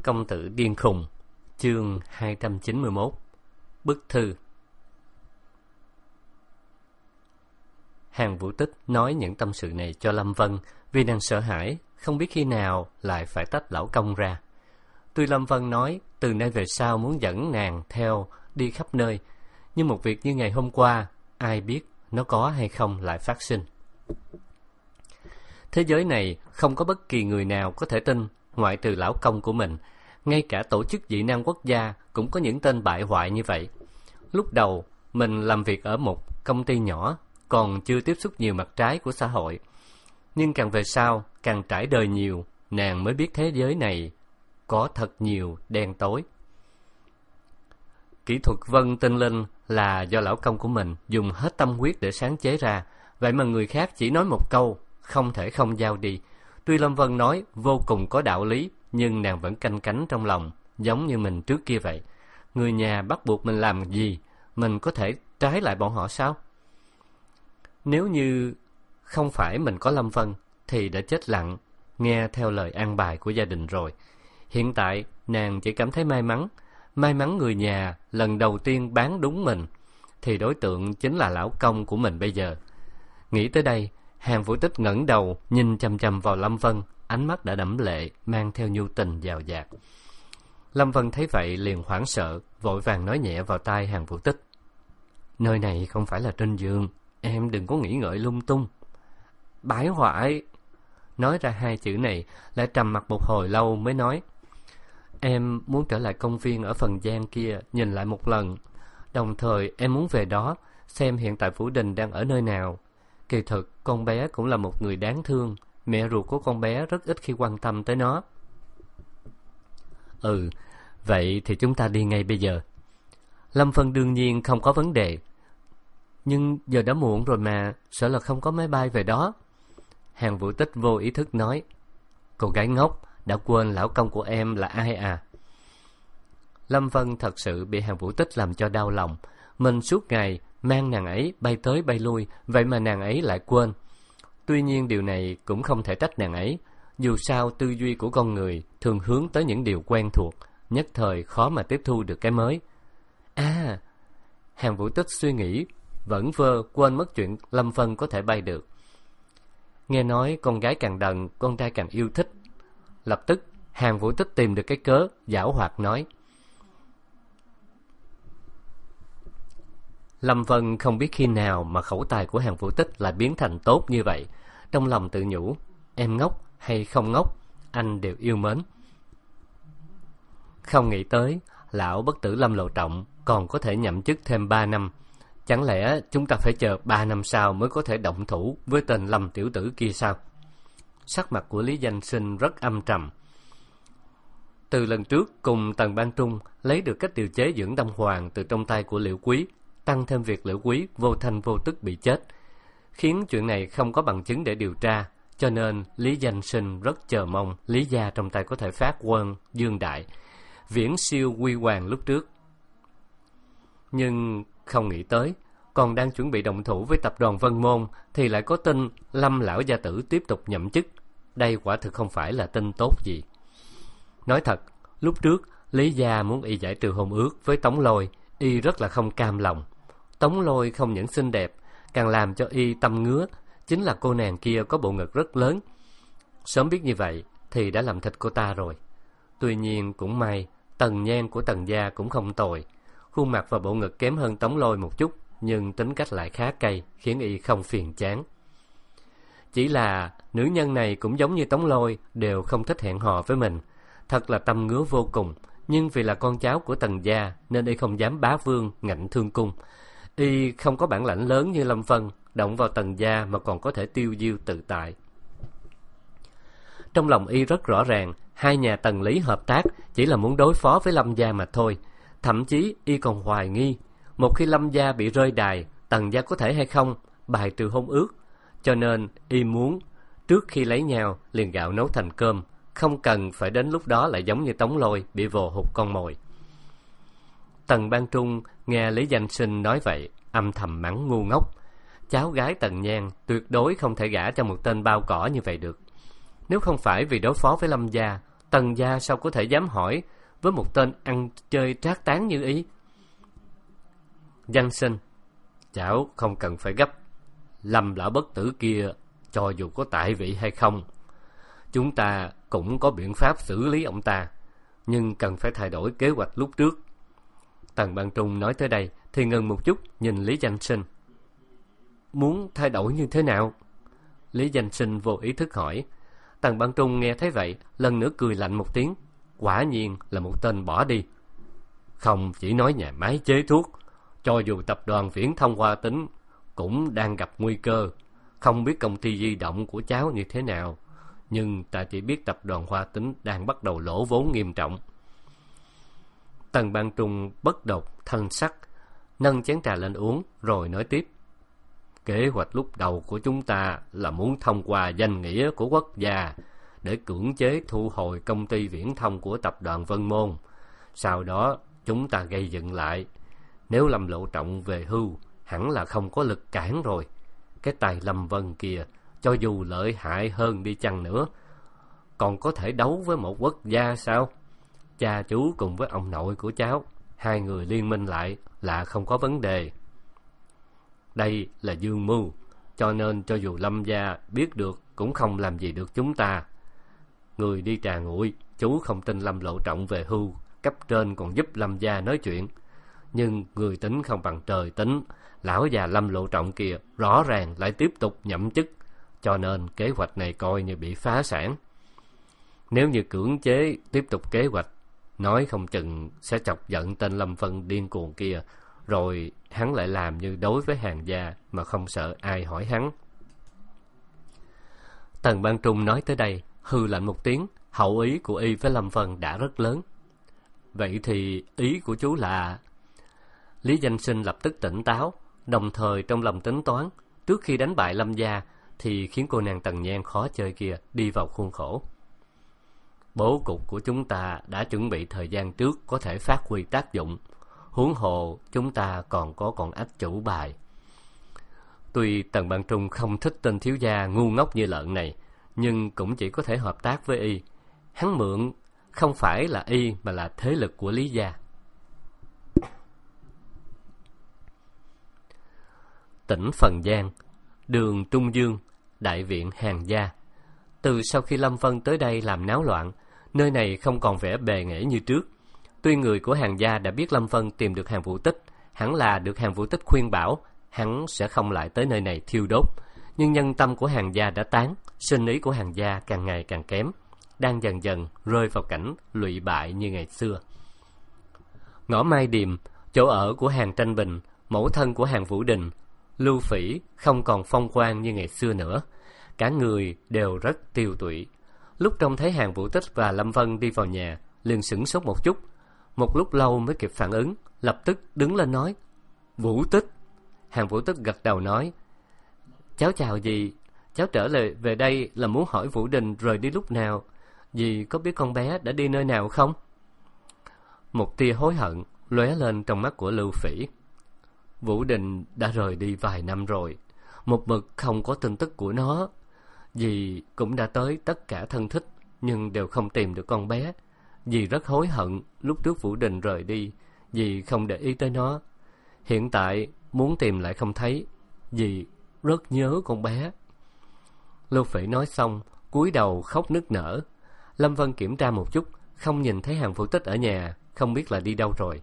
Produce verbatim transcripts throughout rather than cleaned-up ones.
Công tử điên khùng. Chương hai trăm chín mươi mốt. Bức thư. Hàn Vũ Tích nói những tâm sự này cho Lâm Vân vì nàng sợ hãi, không biết khi nào lại phải tách lão công ra. Tuy Lâm Vân nói từ nay về sau muốn dẫn nàng theo đi khắp nơi, nhưng một việc như ngày hôm qua, ai biết nó có hay không lại phát sinh. Thế giới này không có bất kỳ người nào có thể tin, ngoại trừ lão công của mình. Ngay cả tổ chức dị năng quốc gia cũng có những tên bại hoại như vậy. Lúc đầu, mình làm việc ở một công ty nhỏ, còn chưa tiếp xúc nhiều mặt trái của xã hội. Nhưng càng về sau, càng trải đời nhiều, nàng mới biết thế giới này có thật nhiều đen tối. Kỹ thuật vân tinh linh là do lão công của mình dùng hết tâm huyết để sáng chế ra, vậy mà người khác chỉ nói một câu, không thể không giao đi. Tuy Lâm Vân nói vô cùng có đạo lý, nhưng nàng vẫn canh cánh trong lòng, giống như mình trước kia vậy. Người nhà bắt buộc mình làm gì, mình có thể trái lại bọn họ sao? Nếu như không phải mình có Lâm Vân, thì đã chết lặng, nghe theo lời an bài của gia đình rồi. Hiện tại, nàng chỉ cảm thấy may mắn. May mắn người nhà lần đầu tiên bán đúng mình, thì đối tượng chính là lão công của mình bây giờ. Nghĩ tới đây, Hàn Vũ Tích ngẩng đầu nhìn chằm chằm vào Lâm Vân, ánh mắt đã đẫm lệ, mang theo nhu tình dào dạt. Lâm Vân thấy vậy liền hoảng sợ, vội vàng nói nhẹ vào tai Hàn Vũ Tích: "Nơi này không phải là trên giường, em đừng có nghĩ ngợi lung tung." Bái hoại. Nói ra hai chữ này, lại trầm mặc một hồi lâu mới nói: "Em muốn trở lại công viên ở phần gian kia nhìn lại một lần. Đồng thời em muốn về đó xem hiện tại Vũ Đình đang ở nơi nào. Kỳ thực con bé cũng là một người đáng thương, mẹ ruột của con bé rất ít khi quan tâm tới nó." "Ừ, vậy thì chúng ta đi ngay bây giờ." Lâm Vân đương nhiên không có vấn đề. "Nhưng giờ đã muộn rồi mà, sợ là không có máy bay về đó." Hàn Vũ Tích vô ý thức nói: "Cô gái ngốc, đã quên lão công của em là ai à?" Lâm Vân thật sự bị Hàn Vũ Tích làm cho đau lòng. Mình suốt ngày mang nàng ấy bay tới bay lui, vậy mà nàng ấy lại quên. Tuy nhiên điều này cũng không thể trách nàng ấy. Dù sao tư duy của con người thường hướng tới những điều quen thuộc, nhất thời khó mà tiếp thu được cái mới. À, Hàn Vũ Tích suy nghĩ, vẫn vơ quên mất chuyện Lâm Vân có thể bay được. Nghe nói con gái càng đần, con trai càng yêu thích. Lập tức Hàn Vũ Tích tìm được cái cớ, giảo hoạt nói. Lâm Vân không biết khi nào mà khẩu tài của Hàn Vũ Tích lại biến thành tốt như vậy. Trong lòng tự nhủ, em ngốc hay không ngốc, anh đều yêu mến. Không nghĩ tới, lão bất tử Lâm Lộ Trọng còn có thể nhậm chức thêm ba năm. Chẳng lẽ chúng ta phải chờ ba năm sau mới có thể động thủ với tên Lâm tiểu tử kia sao? Sắc mặt của Lý Danh Sinh rất âm trầm. Từ lần trước cùng Tần Ban Trung lấy được cách điều chế dưỡng đông hoàng từ trong tay của Liễu Quý, tăng thêm việc Liễu Quý vô thanh vô tức bị chết, khiến chuyện này không có bằng chứng để điều tra, cho nên Lý Danh Sinh rất chờ mong Lý gia trong tay có thể phát quân dương đại, viễn siêu Quy Hoàng lúc trước. Nhưng không nghĩ tới, còn đang chuẩn bị động thủ với tập đoàn Vân Môn thì lại có tin Lâm lão gia tử tiếp tục nhậm chức. Đây quả thực không phải là tin tốt gì. Nói thật, lúc trước Lý gia muốn y giải trừ hôn ước với Tống Lôi, y rất là không cam lòng. Tống Lôi không những xinh đẹp, càng làm cho y tâm ngứa, chính là cô nàng kia có bộ ngực rất lớn. Sớm biết như vậy thì đã làm thịt cô ta rồi. Tuy nhiên cũng may, tần nhan của Tần gia cũng không tồi. Khuôn mặt và bộ ngực kém hơn Tống Lôi một chút, nhưng tính cách lại khá cay, khiến y không phiền chán. Chỉ là nữ nhân này cũng giống như Tống Lôi, đều không thích hẹn hò với mình. Thật là tâm ngứa vô cùng, nhưng vì là con cháu của Tần gia nên y không dám bá vương ngạnh thương cung. Y không có bản lãnh lớn như Lâm Vân, động vào Tần gia mà còn có thể tiêu diêu tự tại. Trong lòng y rất rõ ràng, hai nhà Tần Lý hợp tác chỉ là muốn đối phó với Lâm gia mà thôi. Thậm chí y còn hoài nghi, một khi Lâm gia bị rơi đài, Tần gia có thể hay không bài trừ hôn ước. Cho nên y muốn trước khi lấy nhau liền gạo nấu thành cơm, không cần phải đến lúc đó lại giống như Tống Lôi bị vồ hụt con mồi. Tần Ban Trung nghe Lý Danh Sinh nói vậy, âm thầm mắng ngu ngốc. Cháu gái Tần Nhan tuyệt đối không thể gả cho một tên bao cỏ như vậy được. Nếu không phải vì đối phó với Lâm gia, Tần gia sao có thể dám hỏi với một tên ăn chơi trác tán như ý? Văn sinh, cháu không cần phải gấp. Lâm lão bất tử kia, cho dù có tại vị hay không, chúng ta cũng có biện pháp xử lý ông ta, nhưng cần phải thay đổi kế hoạch lúc trước. Tần Bang Trung nói tới đây thì ngừng một chút, nhìn Lý Danh Sinh. Muốn thay đổi như thế nào? Lý Danh Sinh vô ý thức hỏi. Tần Bang Trung nghe thấy vậy, lần nữa cười lạnh một tiếng. Quả nhiên là một tên bỏ đi. Không chỉ nói nhà máy chế thuốc, cho dù tập đoàn Viễn Thông Hoa Tính cũng đang gặp nguy cơ. Không biết công ty di động của cháu như thế nào, nhưng ta chỉ biết tập đoàn Hoa Tính đang bắt đầu lỗ vốn nghiêm trọng. Tần Bang Trung bất độc thanh sắc, nâng chén trà lên uống, rồi nói tiếp. Kế hoạch lúc đầu của chúng ta là muốn thông qua danh nghĩa của quốc gia để cưỡng chế thu hồi công ty viễn thông của tập đoàn Vân Môn. Sau đó chúng ta gây dựng lại. Nếu Lâm Lộ Trọng về hưu, hẳn là không có lực cản rồi. Cái tài Lâm Vân kia, cho dù lợi hại hơn đi chăng nữa, còn có thể đấu với một quốc gia sao? Cha chú cùng với ông nội của cháu, hai người liên minh lại là không có vấn đề. Đây là dương mưu, cho nên cho dù Lâm gia biết được cũng không làm gì được chúng ta. Người đi trà nguội, chú không tin Lâm Lộ Trọng về hưu, cấp trên còn giúp Lâm gia nói chuyện. Nhưng người tính không bằng trời tính, lão già Lâm Lộ Trọng kia rõ ràng lại tiếp tục nhậm chức, cho nên kế hoạch này coi như bị phá sản. Nếu như cưỡng chế tiếp tục kế hoạch, nói không chừng sẽ chọc giận tên Lâm Vân điên cuồng kia, rồi hắn lại làm như đối với Hàn gia mà không sợ ai hỏi hắn. Tần Bang Trung nói tới đây, hư lạnh một tiếng, hậu ý của y với Lâm Vân đã rất lớn. Vậy thì ý của chú là... Lý Danh Sinh lập tức tỉnh táo, đồng thời trong lòng tính toán, trước khi đánh bại Lâm gia thì khiến cô nàng Tần Nhan khó chơi kia đi vào khuôn khổ. Bố cục của chúng ta đã chuẩn bị thời gian trước có thể phát huy tác dụng, huống hồ chúng ta còn có con ách chủ bài. Tuy Tần Bang Trung không thích tên thiếu gia ngu ngốc như lợn này, nhưng cũng chỉ có thể hợp tác với y. Hắn mượn không phải là y mà là thế lực của Lý gia. Tỉnh Phần Giang, đường Trung Dương, đại viện Hàn gia. Từ sau khi Lâm Vân tới đây làm náo loạn, nơi này không còn vẻ bề nghệ như trước. Tuy người của Hàn gia đã biết Lâm Vân tìm được Hàn Vũ Tích, hẳn là được Hàn Vũ Tích khuyên bảo hắn sẽ không lại tới nơi này thiêu đốt, nhưng nhân tâm của Hàn gia đã tán, sinh ý của Hàn gia càng ngày càng kém, đang dần dần rơi vào cảnh lụy bại như ngày xưa. Ngõ Mai Điềm, chỗ ở của Hàn Tranh Bình, mẫu thân của Hàn Vũ Đình, Lưu Phỉ không còn phong quang như ngày xưa nữa, cả người đều rất tiêu tụy. Lúc trông thấy Hàn Vũ Tích và Lâm Vân đi vào nhà, liền sửng sốt một chút, một lúc lâu mới kịp phản ứng, lập tức đứng lên nói: Vũ Tích. Hàn Vũ Tích gật đầu nói: Cháu chào dì, cháu trở lại về đây là muốn hỏi Vũ Đình rời đi lúc nào, dì có biết con bé đã đi nơi nào không? Một tia hối hận lóe lên trong mắt của Lưu Phỉ. Vũ Đình đã rời đi vài năm rồi, một mực không có tin tức của nó. Dì cũng đã tới tất cả thân thích, nhưng đều không tìm được con bé. Dì rất hối hận lúc trước Vũ Đình rời đi, dì không để ý tới nó. Hiện tại muốn tìm lại không thấy, dì rất nhớ con bé. Lưu Phỉ nói xong, cúi đầu khóc nức nở. Lâm Vân kiểm tra một chút, không nhìn thấy Hàn Vũ Tích ở nhà, không biết là đi đâu rồi.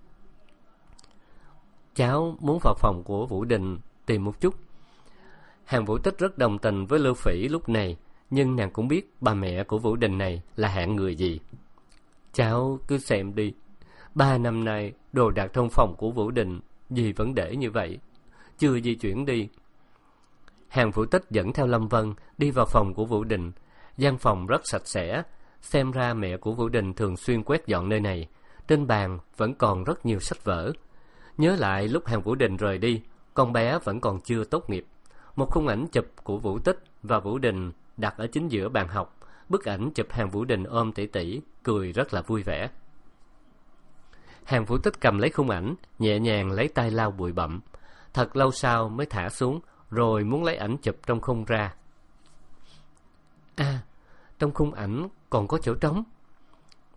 Cháu muốn vào phòng của Vũ Đình tìm một chút. Hàn Vũ Tích rất đồng tình với Lưu Phỉ lúc này, nhưng nàng cũng biết bà mẹ của Vũ Đình này là hạng người gì. Cháu cứ xem đi, ba năm nay đồ đạc trong phòng của Vũ Đình dì vẫn để như vậy, chưa di chuyển đi. Hàn Vũ Tích dẫn theo Lâm Vân đi vào phòng của Vũ Đình. Gian phòng rất sạch sẽ, xem ra mẹ của Vũ Đình thường xuyên quét dọn nơi này. Trên bàn vẫn còn rất nhiều sách vở. Nhớ lại lúc Hàn Vũ Đình rời đi, con bé vẫn còn chưa tốt nghiệp. Một khung ảnh chụp của Vũ Tích và Vũ Đình đặt ở chính giữa bàn học. Bức ảnh chụp Hàn Vũ Đình ôm tỷ tỷ, cười rất là vui vẻ. Hàn Vũ Tích cầm lấy khung ảnh, nhẹ nhàng lấy tay lau bụi bặm. Thật lâu sau mới thả xuống, rồi muốn lấy ảnh chụp trong khung ra. À, trong khung ảnh còn có chỗ trống,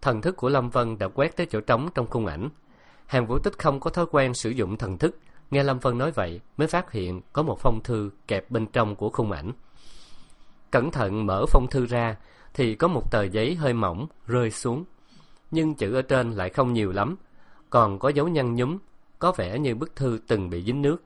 Thần thức của Lâm Vân đã quét tới chỗ trống trong khung ảnh. Hàn Vũ Tích không có thói quen sử dụng thần thức, nghe Lâm Vân nói vậy mới phát hiện có một phong thư kẹp bên trong của khung ảnh. Cẩn thận mở phong thư ra thì có một tờ giấy hơi mỏng rơi xuống, nhưng chữ ở trên lại không nhiều lắm, còn có dấu nhăn nhúm, có vẻ như bức thư từng bị dính nước.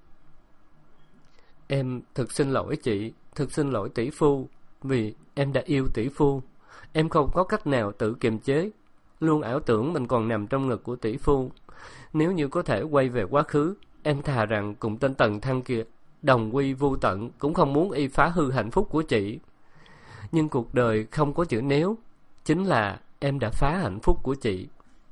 Em thực xin lỗi chị, thực xin lỗi tỷ phu, vì em đã yêu tỷ phu. Em không có cách nào tự kiềm chế, luôn ảo tưởng mình còn nằm trong ngực của tỷ phu. Nếu như có thể quay về quá khứ, em thà rằng cùng tên Tần Thăng kia đồng quy vu tận, cũng không muốn y phá hư hạnh phúc của chị. Nhưng cuộc đời không có chữ nếu, chính là em đã phá hạnh phúc của chị.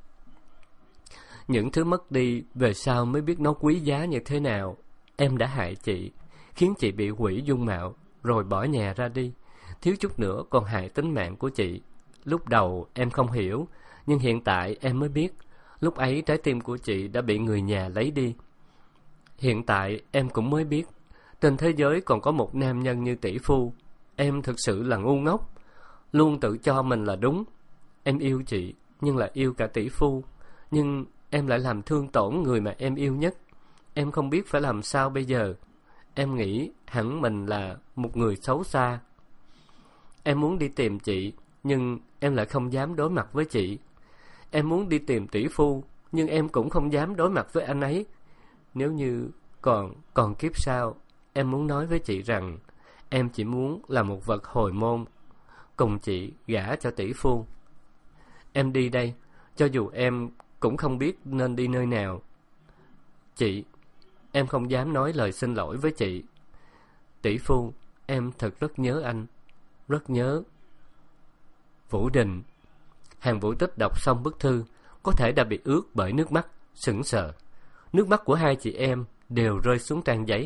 Những thứ mất đi về sau mới biết nó quý giá như thế nào. Em đã hại chị, khiến chị bị hủy dung mạo, rồi bỏ nhà ra đi, thiếu chút nữa còn hại tính mạng của chị. Lúc đầu em không hiểu, nhưng hiện tại em mới biết, lúc ấy trái tim của chị đã bị người nhà lấy đi. Hiện tại em cũng mới biết, trên thế giới còn có một nam nhân như tỷ phu. Em thực sự là ngu ngốc, luôn tự cho mình là đúng. Em yêu chị, nhưng là yêu cả tỷ phu. Nhưng em lại làm thương tổn người mà em yêu nhất. Em không biết phải làm sao bây giờ. Em nghĩ hẳn mình là một người xấu xa. Em muốn đi tìm chị, nhưng em lại không dám đối mặt với chị. Em muốn đi tìm tỷ phu, nhưng em cũng không dám đối mặt với anh ấy. Nếu như còn còn kiếp sau, em muốn nói với chị rằng em chỉ muốn là một vật hồi môn, cùng chị gả cho tỷ phu. Em đi đây, cho dù em cũng không biết nên đi nơi nào. Chị, em không dám nói lời xin lỗi với chị. Tỷ phu, em thật rất nhớ anh, rất nhớ. Vũ Đình. Hàn Vũ Tích đọc xong bức thư, có thể đã bị ướt bởi nước mắt, sững sờ. Nước mắt của hai chị em đều rơi xuống trang giấy.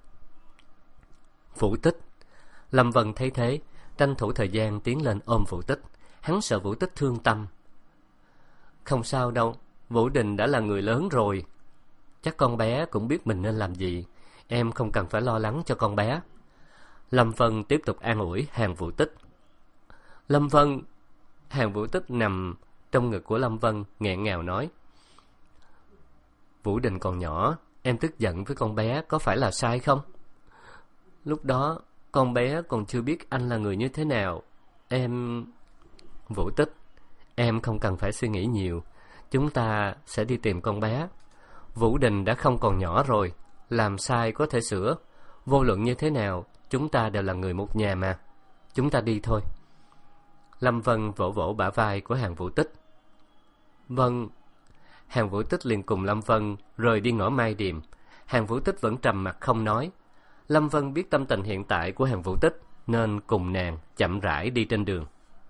Vũ Tích. Lâm Vân thấy thế, tranh thủ thời gian tiến lên ôm Vũ Tích. Hắn sợ Vũ Tích thương tâm. Không sao đâu, Vũ Đình đã là người lớn rồi. Chắc con bé cũng biết mình nên làm gì. Em không cần phải lo lắng cho con bé. Lâm Vân tiếp tục an ủi Hàn Vũ Tích. Lâm Vân. Hàn Vũ Tích nằm trong ngực của Lâm Vân, nghẹn ngào nói. Vũ Đình còn nhỏ, em tức giận với con bé có phải là sai không? Lúc đó con bé còn chưa biết anh là người như thế nào. Em... Vũ Tích, em không cần phải suy nghĩ nhiều. Chúng ta sẽ đi tìm con bé. Vũ Đình đã không còn nhỏ rồi, làm sai có thể sửa. Vô luận như thế nào, chúng ta đều là người một nhà mà. Chúng ta đi thôi. Lâm Vân vỗ vỗ bả vai của Hàn Vũ Tích. Vâng. Hàn Vũ Tích liền cùng Lâm Vân rời đi ngõ Mai Điềm. Hàn Vũ Tích vẫn trầm mặc không nói. Lâm Vân biết tâm tình hiện tại của Hàn Vũ Tích, nên cùng nàng chậm rãi đi trên đường.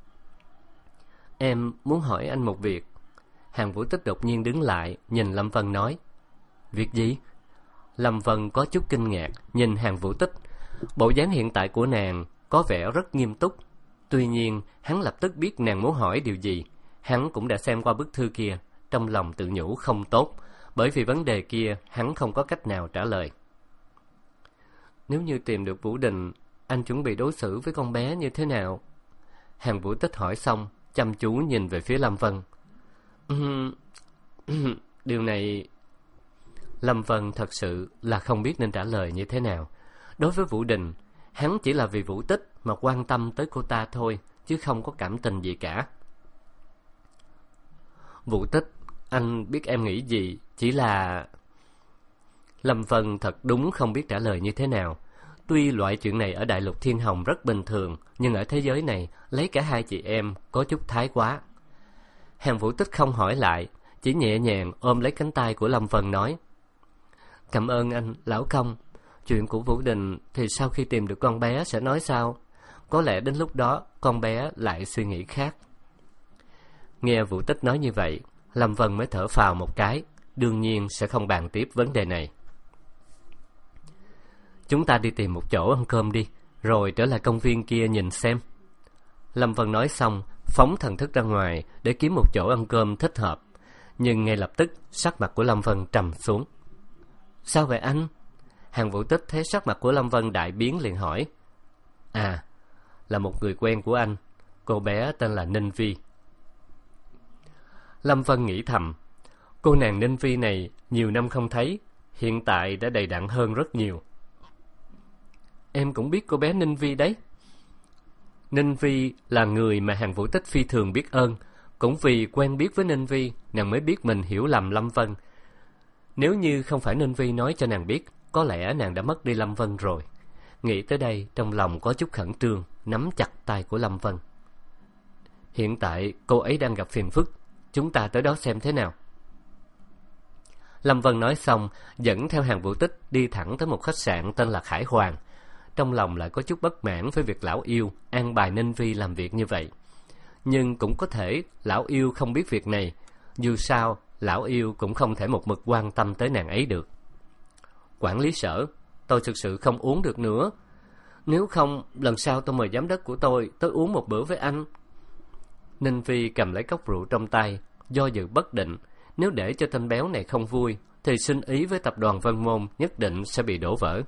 Em muốn hỏi anh một việc. Hàn Vũ Tích đột nhiên đứng lại, nhìn Lâm Vân nói. Việc gì? Lâm Vân có chút kinh ngạc, nhìn Hàn Vũ Tích. Bộ dáng hiện tại của nàng có vẻ rất nghiêm túc. Tuy nhiên, hắn lập tức biết nàng muốn hỏi điều gì. Hắn cũng đã xem qua bức thư kia, trong lòng tự nhủ không tốt, bởi vì vấn đề kia hắn không có cách nào trả lời. Nếu như tìm được Vũ Đình, anh chuẩn bị đối xử với con bé như thế nào? Hàn Vũ Tích hỏi xong, chăm chú nhìn về phía Lâm Vân. Điều này... Lâm Vân thật sự là không biết nên trả lời như thế nào. Đối với Vũ Đình, hắn chỉ là vì Vũ Tích mà quan tâm tới cô ta thôi, chứ không có cảm tình gì cả. Vũ Tích, anh biết em nghĩ gì, chỉ là... Lâm Vân thật đúng không biết trả lời như thế nào. Tuy loại chuyện này ở Đại Lục Thiên Hồng rất bình thường, nhưng ở thế giới này, lấy cả hai chị em có chút thái quá. Hàn Vũ Tích không hỏi lại, chỉ nhẹ nhàng ôm lấy cánh tay của Lâm Vân nói. Cảm ơn anh, lão công. Chuyện của Vũ Đình thì sau khi tìm được con bé sẽ nói sao? Có lẽ đến lúc đó con bé lại suy nghĩ khác. Nghe Vũ Tích nói như vậy, Lâm Vân mới thở phào một cái. Đương nhiên sẽ không bàn tiếp vấn đề này. Chúng ta đi tìm một chỗ ăn cơm đi, rồi trở lại công viên kia nhìn xem. Lâm Vân nói xong, phóng thần thức ra ngoài để kiếm một chỗ ăn cơm thích hợp. Nhưng ngay lập tức sắc mặt của Lâm Vân trầm xuống. Sao vậy anh? Hàn Vũ Tích thấy sắc mặt của Lâm Vân đại biến liền hỏi. À, là một người quen của anh. Cô bé tên là Ninh Vi. Lâm Vân nghĩ thầm, cô nàng Ninh Vi này nhiều năm không thấy, hiện tại đã đầy đặn hơn rất nhiều. Em cũng biết cô bé Ninh Vi đấy. Ninh Vi là người mà Hàn Vũ Tích phi thường biết ơn. Cũng vì quen biết với Ninh Vi, nàng mới biết mình hiểu lầm Lâm Vân. Nếu như không phải Ninh Vi nói cho nàng biết, có lẽ nàng đã mất đi Lâm Vân rồi. Nghĩ tới đây, trong lòng có chút khẩn trương, nắm chặt tay của Lâm Vân. Hiện tại cô ấy đang gặp phiền phức, chúng ta tới đó xem thế nào. Lâm Vân nói xong, dẫn theo Hàn Vũ Tích đi thẳng tới một khách sạn tên là Khải Hoàng. Trong lòng lại có chút bất mãn với việc lão yêu an bài Ninh Vi làm việc như vậy. Nhưng cũng có thể lão yêu không biết việc này. Dù sao, lão yêu cũng không thể một mực quan tâm tới nàng ấy được. Quản lý sở, tôi thực sự không uống được nữa. Nếu không, lần sau tôi mời giám đốc của tôi tới uống một bữa với anh. Ninh Vi cầm lấy cốc rượu trong tay, do dự bất định. Nếu để cho tên béo này không vui, thì sinh ý với tập đoàn Vân Môn nhất định sẽ bị đổ vỡ.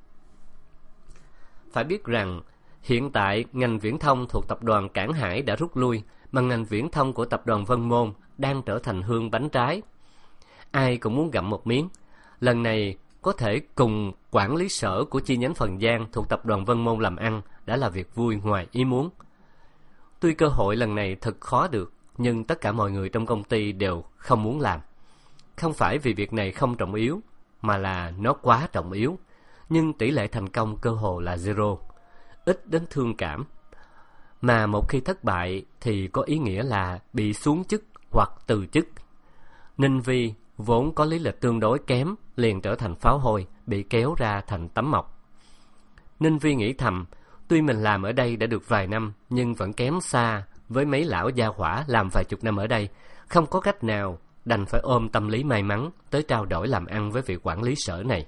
Phải biết rằng, hiện tại ngành viễn thông thuộc tập đoàn Cảng Hải đã rút lui, mà ngành viễn thông của tập đoàn Vân Môn đang trở thành hương bánh trái. Ai cũng muốn gặm một miếng. Lần này có thể cùng quản lý sở của chi nhánh Phần Giang thuộc tập đoàn Vân Môn làm ăn đã là việc vui ngoài ý muốn. Tuy cơ hội lần này thật khó được, nhưng tất cả mọi người trong công ty đều không muốn làm. Không phải vì việc này không trọng yếu, mà là nó quá trọng yếu. Nhưng tỷ lệ thành công cơ hồ là zero, ít đến thương cảm. Mà một khi thất bại thì có ý nghĩa là bị xuống chức hoặc từ chức. Ninh Vi vốn có lý lịch tương đối kém, liền trở thành pháo hôi, bị kéo ra thành tấm mộc. Ninh Vi nghĩ thầm, tuy mình làm ở đây đã được vài năm, nhưng vẫn kém xa với mấy lão gia hỏa làm vài chục năm ở đây. Không có cách nào, đành phải ôm tâm lý may mắn tới trao đổi làm ăn với vị quản lý sở này.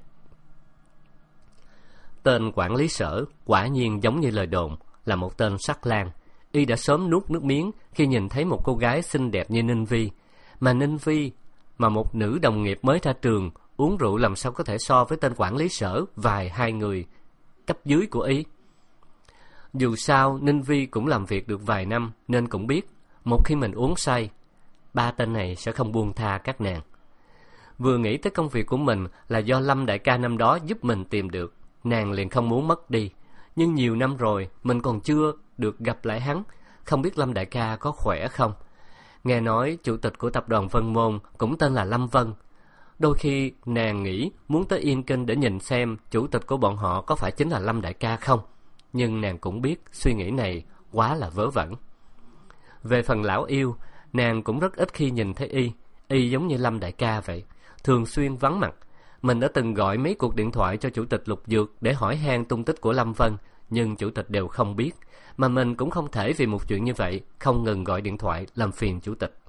Tên quản lý sở quả nhiên giống như lời đồn, là một tên sắc lang. Y đã sớm nuốt nước miếng khi nhìn thấy một cô gái xinh đẹp như Ninh Vi. Mà Ninh Vi, mà một nữ đồng nghiệp mới ra trường, uống rượu làm sao có thể so với tên quản lý sở vài hai người cấp dưới của Y. Dù sao, Ninh Vi cũng làm việc được vài năm, nên cũng biết, một khi mình uống say, ba tên này sẽ không buông tha các nàng. Vừa nghĩ tới công việc của mình là do Lâm đại ca năm đó giúp mình tìm được, nàng liền không muốn mất đi. Nhưng nhiều năm rồi, mình còn chưa được gặp lại hắn, không biết Lâm đại ca có khỏe không. Nghe nói chủ tịch của tập đoàn Vân Môn cũng tên là Lâm Vân. Đôi khi nàng nghĩ muốn tới Yên Kinh để nhìn xem chủ tịch của bọn họ có phải chính là Lâm đại ca không. Nhưng nàng cũng biết suy nghĩ này quá là vớ vẩn. Về phần lão yêu, nàng cũng rất ít khi nhìn thấy y. Y giống như Lâm đại ca vậy, thường xuyên vắng mặt. Mình đã từng gọi mấy cuộc điện thoại cho chủ tịch Lục Dược để hỏi han tung tích của Lâm Vân, nhưng chủ tịch đều không biết. Mà mình cũng không thể vì một chuyện như vậy không ngừng gọi điện thoại làm phiền chủ tịch.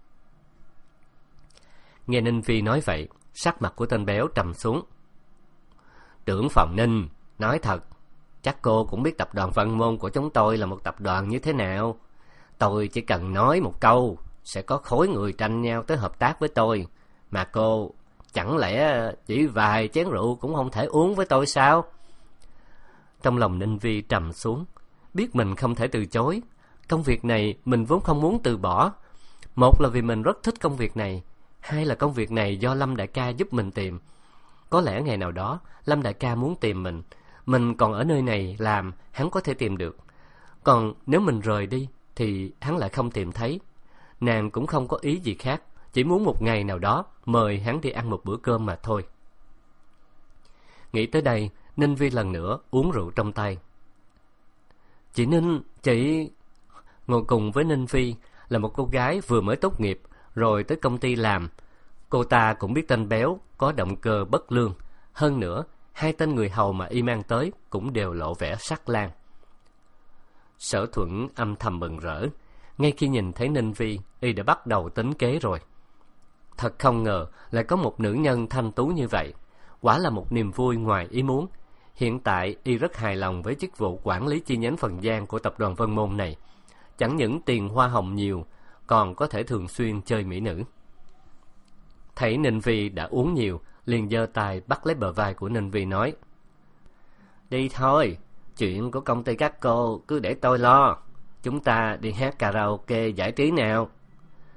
Nghe Ninh Vi nói vậy, sắc mặt của tên béo trầm xuống. Trưởng phòng Ninh, nói thật, chắc cô cũng biết tập đoàn Vân Môn của chúng tôi là một tập đoàn như thế nào. Tôi chỉ cần nói một câu, sẽ có khối người tranh nhau tới hợp tác với tôi. Mà cô, chẳng lẽ chỉ vài chén rượu cũng không thể uống với tôi sao? Trong lòng Ninh Vi trầm xuống, biết mình không thể từ chối. Công việc này mình vốn không muốn từ bỏ. Một là vì mình rất thích công việc này, hai là công việc này do Lâm đại ca giúp mình tìm. Có lẽ ngày nào đó Lâm đại ca muốn tìm mình, mình còn ở nơi này làm, hắn có thể tìm được. Còn nếu mình rời đi thì hắn lại không tìm thấy. Nàng cũng không có ý gì khác, chỉ muốn một ngày nào đó mời hắn đi ăn một bữa cơm mà thôi. Nghĩ tới đây, Ninh Vi lần nữa uống rượu trong tay. Chị Ninh, chị... Ngồi cùng với Ninh Vi là một cô gái vừa mới tốt nghiệp, rồi tới công ty làm. Cô ta cũng biết tên béo có động cơ bất lương. Hơn nữa, hai tên người hầu mà y mang tới cũng đều lộ vẻ sắc lang. Sở Thuận âm thầm mừng rỡ. Ngay khi nhìn thấy Ninh Vi, y đã bắt đầu tính kế rồi. Thật không ngờ lại có một nữ nhân thanh tú như vậy. Quả là một niềm vui ngoài ý muốn. Hiện tại y rất hài lòng với chức vụ quản lý chi nhánh Phần Giang của tập đoàn Vân Môn này. Chẳng những tiền hoa hồng nhiều, còn có thể thường xuyên chơi mỹ nữ. Thấy Ninh Vi đã uống nhiều, liền giơ tay bắt lấy bờ vai của Ninh Vi nói: Đi thôi, chuyện của công ty các cô cứ để tôi lo. Chúng ta đi hát karaoke giải trí nào.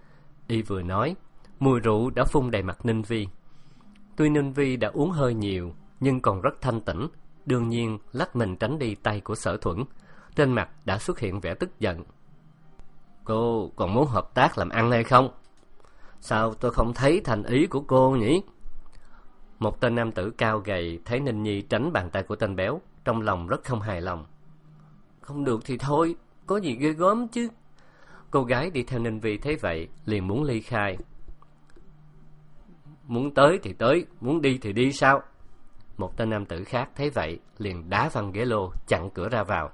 Y vừa nói, mùi rượu đã phun đầy mặt Ninh Vi. Tuy Ninh Vi đã uống hơi nhiều, nhưng còn rất thanh tĩnh, đương nhiên lách mình tránh đi tay của Sở Thuẫn. Trên mặt đã xuất hiện vẻ tức giận. Cô còn muốn hợp tác làm ăn hay không? Sao tôi không thấy thành ý của cô nhỉ? Một tên nam tử cao gầy thấy Ninh Nhi tránh bàn tay của tên béo, trong lòng rất không hài lòng. Không được thì thôi, có gì ghê gớm chứ. Cô gái đi theo Ninh Vi thấy vậy, liền muốn ly khai. Muốn tới thì tới, muốn đi thì đi sao? Một tên nam tử khác thấy vậy, liền đá văng ghế lô, chặn cửa ra vào.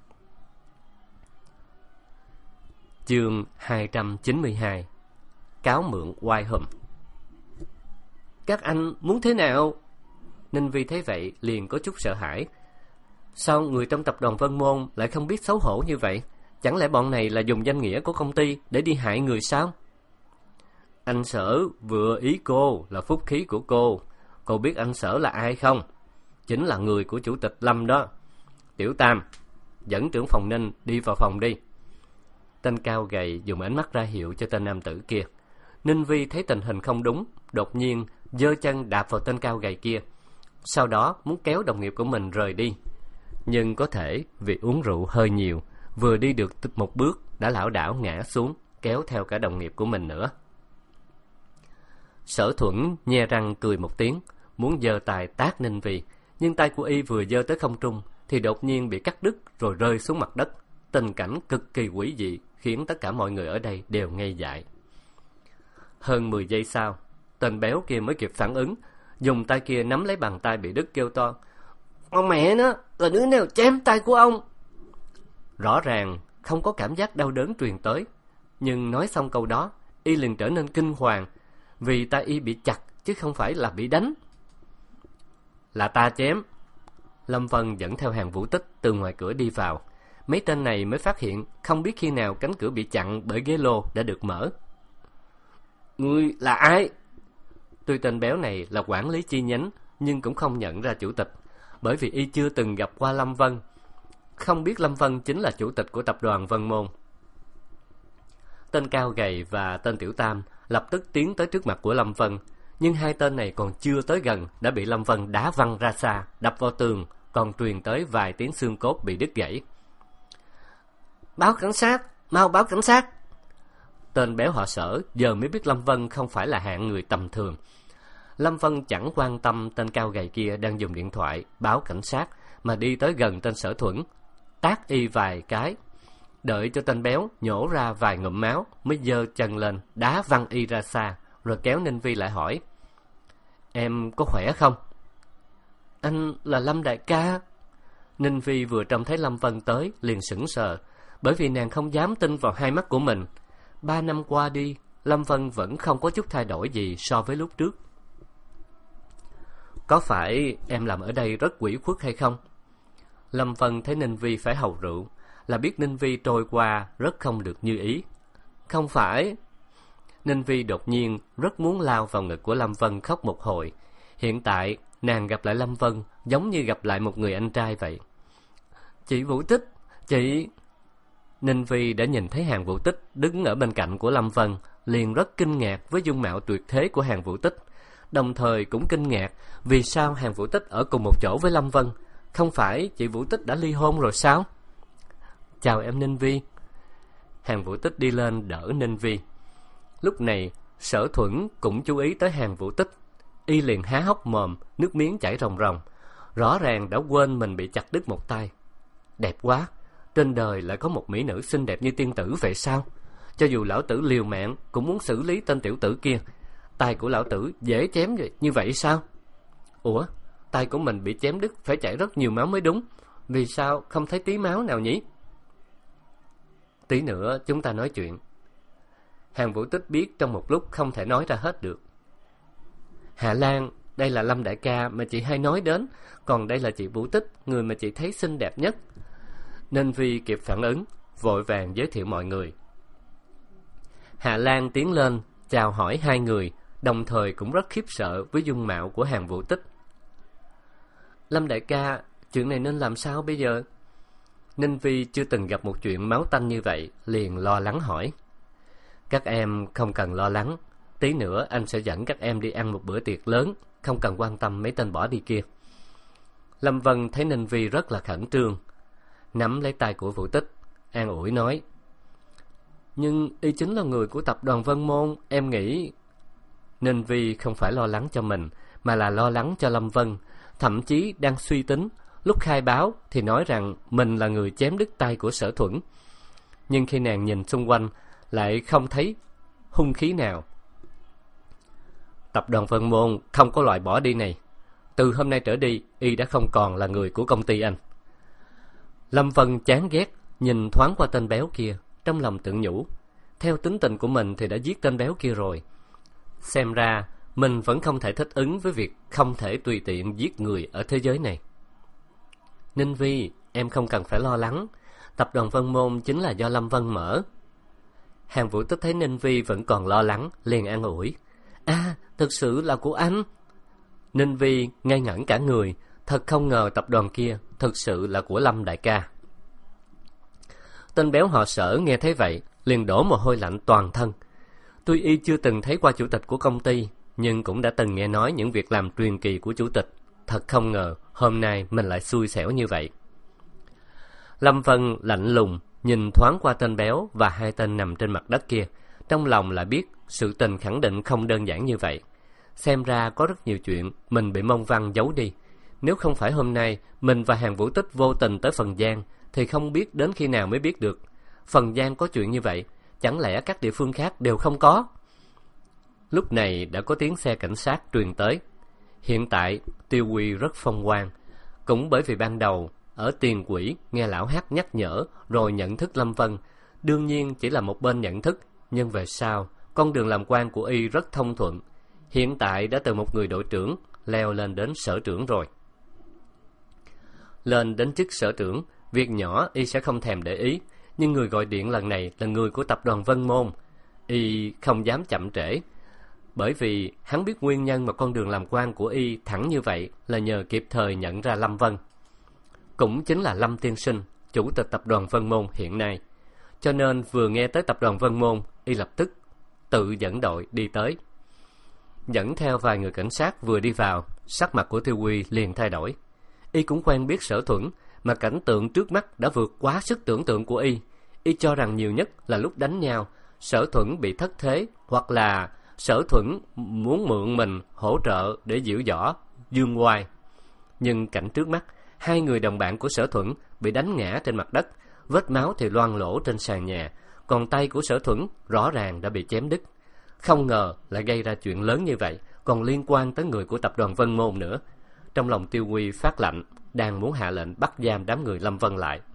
Chương hai trăm chín mươi hai. Cáo mượn oai hùm. Các anh muốn thế nào? Ninh Vi thấy vậy liền có chút sợ hãi. Sao người trong tập đoàn Vân Môn lại không biết xấu hổ như vậy? Chẳng lẽ bọn này là dùng danh nghĩa của công ty để đi hại người sao? Anh Sở vừa ý cô là phúc khí của cô. Cô biết anh Sở là ai không? Chính là người của chủ tịch Lâm đó. Tiểu Tam, dẫn trưởng phòng Ninh đi vào phòng đi. Tên cao gầy dùng ánh mắt ra hiệu cho tên nam tử kia. Ninh Vi thấy tình hình không đúng, đột nhiên giơ chân đạp vào tên cao gầy kia, sau đó muốn kéo đồng nghiệp của mình rời đi. Nhưng có thể vì uống rượu hơi nhiều, vừa đi được một bước đã lảo đảo ngã xuống, kéo theo cả đồng nghiệp của mình nữa. Sở Thuẫn nhe răng cười một tiếng, muốn giơ tay tát Ninh Vi, nhưng tay của y vừa giơ tới không trung thì đột nhiên bị cắt đứt rồi rơi xuống mặt đất. Tình cảnh cực kỳ quỷ dị khiến tất cả mọi người ở đây đều ngây dại. Hơn mười giây sau, tên béo kia mới kịp phản ứng, dùng tay kia nắm lấy bàn tay bị đứt kêu to: Ông mẹ nó, là đứa nào chém tay của ông? Rõ ràng không có cảm giác đau đớn truyền tới, nhưng nói xong câu đó, y liền trở nên kinh hoàng, vì tay y bị chặt chứ không phải là bị đánh. Là ta chém. Lâm Vân dẫn theo Hàn Vũ Tích từ ngoài cửa đi vào. Mấy tên này mới phát hiện không biết khi nào cánh cửa bị chặn bởi ghế lô đã được mở. Ngươi là ai? Tuy tên béo này là quản lý chi nhánh, nhưng cũng không nhận ra chủ tịch, bởi vì y chưa từng gặp qua Lâm Vân, không biết Lâm Vân chính là chủ tịch của tập đoàn Vân Môn. Tên cao gầy và tên tiểu tam lập tức tiến tới trước mặt của Lâm Vân, nhưng hai tên này còn chưa tới gần đã bị Lâm Vân đá văng ra xa, đập vào tường, còn truyền tới vài tiếng xương cốt bị đứt gãy. Báo cảnh sát, mau báo cảnh sát. Tên béo họ Sở giờ mới biết Lâm Vân không phải là hạng người tầm thường. Lâm Vân chẳng quan tâm tên cao gầy kia đang dùng điện thoại báo cảnh sát, mà đi tới gần tên Sở Thuẫn, tát y vài cái, đợi cho tên béo nhổ ra vài ngụm máu mới giơ chân lên đá văng y ra xa, rồi kéo Ninh Vi lại hỏi: Em có khỏe không? Anh là Lâm đại ca. Ninh Vi vừa trông thấy Lâm Vân tới liền sững sờ, bởi vì nàng không dám tin vào hai mắt của mình. Ba năm qua đi, Lâm Vân vẫn không có chút thay đổi gì so với lúc trước. Có phải em làm ở đây rất quỷ khuất hay không? Lâm Vân thấy Ninh Vi phải hầu rượu là biết Ninh Vi trôi qua rất không được như ý. Không phải. Ninh Vi đột nhiên rất muốn lao vào ngực của Lâm Vân khóc một hồi. Hiện tại nàng gặp lại Lâm Vân giống như gặp lại một người anh trai vậy. Chị Vũ Tích, chị... Ninh Vi đã nhìn thấy Hàn Vũ Tích đứng ở bên cạnh của Lâm Vân, liền rất kinh ngạc với dung mạo tuyệt thế của Hàn Vũ Tích, đồng thời cũng kinh ngạc vì sao Hàn Vũ Tích ở cùng một chỗ với Lâm Vân. Không phải chị Vũ Tích đã ly hôn rồi sao? Chào em Ninh Vi. Hàn Vũ Tích đi lên đỡ Ninh Vi. Lúc này Sở Thuẫn cũng chú ý tới Hàn Vũ Tích, y liền há hốc mồm, nước miếng chảy ròng ròng, rõ ràng đã quên mình bị chặt đứt một tay. Đẹp quá, trên đời lại có một mỹ nữ xinh đẹp như tiên tử vậy sao? Cho dù lão tử liều mạng cũng muốn xử lý tên tiểu tử kia. Tay của lão tử dễ chém như vậy sao? Ủa, tay của mình bị chém đứt phải chảy rất nhiều máu mới đúng, vì sao không thấy tí máu nào nhỉ? Tí nữa chúng ta nói chuyện. Hàn Vũ Tích biết trong một lúc không thể nói ra hết được. Hạ Lan, đây là Lâm đại ca mà chị hay nói đến, còn đây là chị Vũ Tích, người mà chị thấy xinh đẹp nhất. Ninh Vi kịp phản ứng, vội vàng giới thiệu mọi người. Hạ Lan tiến lên chào hỏi hai người, đồng thời cũng rất khiếp sợ với dung mạo của Hàn Vũ Tích. Lâm đại ca, chuyện này nên làm sao bây giờ? Ninh Vi chưa từng gặp một chuyện máu tanh như vậy, liền lo lắng hỏi. Các em không cần lo lắng, tí nữa anh sẽ dẫn các em đi ăn một bữa tiệc lớn, không cần quan tâm mấy tên bỏ đi kia. Lâm Vân thấy Ninh Vi rất là khẩn trương, nắm lấy tay của Vũ Tích, an ủi nói: Nhưng y chính là người của tập đoàn Vân Môn, em nghĩ... Ninh Vi không phải lo lắng cho mình, mà là lo lắng cho Lâm Vân, thậm chí đang suy tính. Lúc khai báo thì nói rằng mình là người chém đứt tay của Sở Thuẫn, nhưng khi nàng nhìn xung quanh lại không thấy hung khí nào. Tập đoàn Vân Môn không có loại bỏ đi này. Từ hôm nay trở đi, y đã không còn là người của công ty anh. Lâm Vân chán ghét nhìn thoáng qua tên béo kia, trong lòng tự nhủ, theo tính tình của mình thì đã giết tên béo kia rồi. Xem ra mình vẫn không thể thích ứng với việc không thể tùy tiện giết người ở thế giới này. Ninh Vi, em không cần phải lo lắng, tập đoàn Vân Môn chính là do Lâm Vân mở. Hàng Vũ Tích thấy Ninh Vi vẫn còn lo lắng, liền an ủi: À, thực sự là của anh. Ninh Vi ngây ngẩn cả người, thật không ngờ tập đoàn kia thực sự là của Lâm đại ca. Tên béo họ Sở nghe thấy vậy, liền đổ mồ hôi lạnh toàn thân. Tuy y chưa từng thấy qua chủ tịch của công ty, nhưng cũng đã từng nghe nói những việc làm truyền kỳ của chủ tịch. Thật không ngờ hôm nay mình lại xui xẻo như vậy. Lâm Vân lạnh lùng nhìn thoáng qua tên béo và hai tên nằm trên mặt đất kia, trong lòng lại biết sự tình khẳng định không đơn giản như vậy. Xem ra có rất nhiều chuyện mình bị Mông Văn giấu đi. Nếu không phải hôm nay mình và Hàng Vũ Tích vô tình tới Phần Giang, thì không biết đến khi nào mới biết được. Phần Giang có chuyện như vậy, chẳng lẽ các địa phương khác đều không có? Lúc này đã có tiếng xe cảnh sát truyền tới. Hiện tại Tiêu Quy rất phong quang, cũng bởi vì ban đầu ở Tiền Quỷ nghe lão hát nhắc nhở rồi nhận thức Lâm Vân, đương nhiên chỉ là một bên nhận thức, nhưng về sau con đường làm quan của y rất thông thuận. Hiện tại đã từ một người đội trưởng leo lên đến sở trưởng rồi. Lên đến chức sở trưởng, việc nhỏ y sẽ không thèm để ý, nhưng người gọi điện lần này là người của tập đoàn Vân Môn. Y không dám chậm trễ, bởi vì hắn biết nguyên nhân mà con đường làm quan của y thẳng như vậy là nhờ kịp thời nhận ra Lâm Vân, cũng chính là Lâm tiên sinh, chủ tịch tập đoàn Vân Môn hiện nay. Cho nên vừa nghe tới tập đoàn Vân Môn, y lập tức tự dẫn đội đi tới. Dẫn theo vài người cảnh sát vừa đi vào, sắc mặt của Tiêu Quy liền thay đổi. Y cũng quen biết Sở Thuẫn, mà cảnh tượng trước mắt đã vượt quá sức tưởng tượng của y. Y cho rằng nhiều nhất là lúc đánh nhau, Sở Thuẫn bị thất thế, hoặc là Sở Thuẫn muốn mượn mình hỗ trợ để giễu võ dương oai. Nhưng cảnh trước mắt, hai người đồng bạn của Sở Thuẫn bị đánh ngã trên mặt đất, vết máu thì loang lỗ trên sàn nhà, còn tay của Sở Thuẫn rõ ràng đã bị chém đứt. Không ngờ lại gây ra chuyện lớn như vậy, còn liên quan tới người của tập đoàn Vân Môn nữa. Trong lòng Tiêu Quy phát lạnh, đang muốn hạ lệnh bắt giam đám người Lâm Vân lại.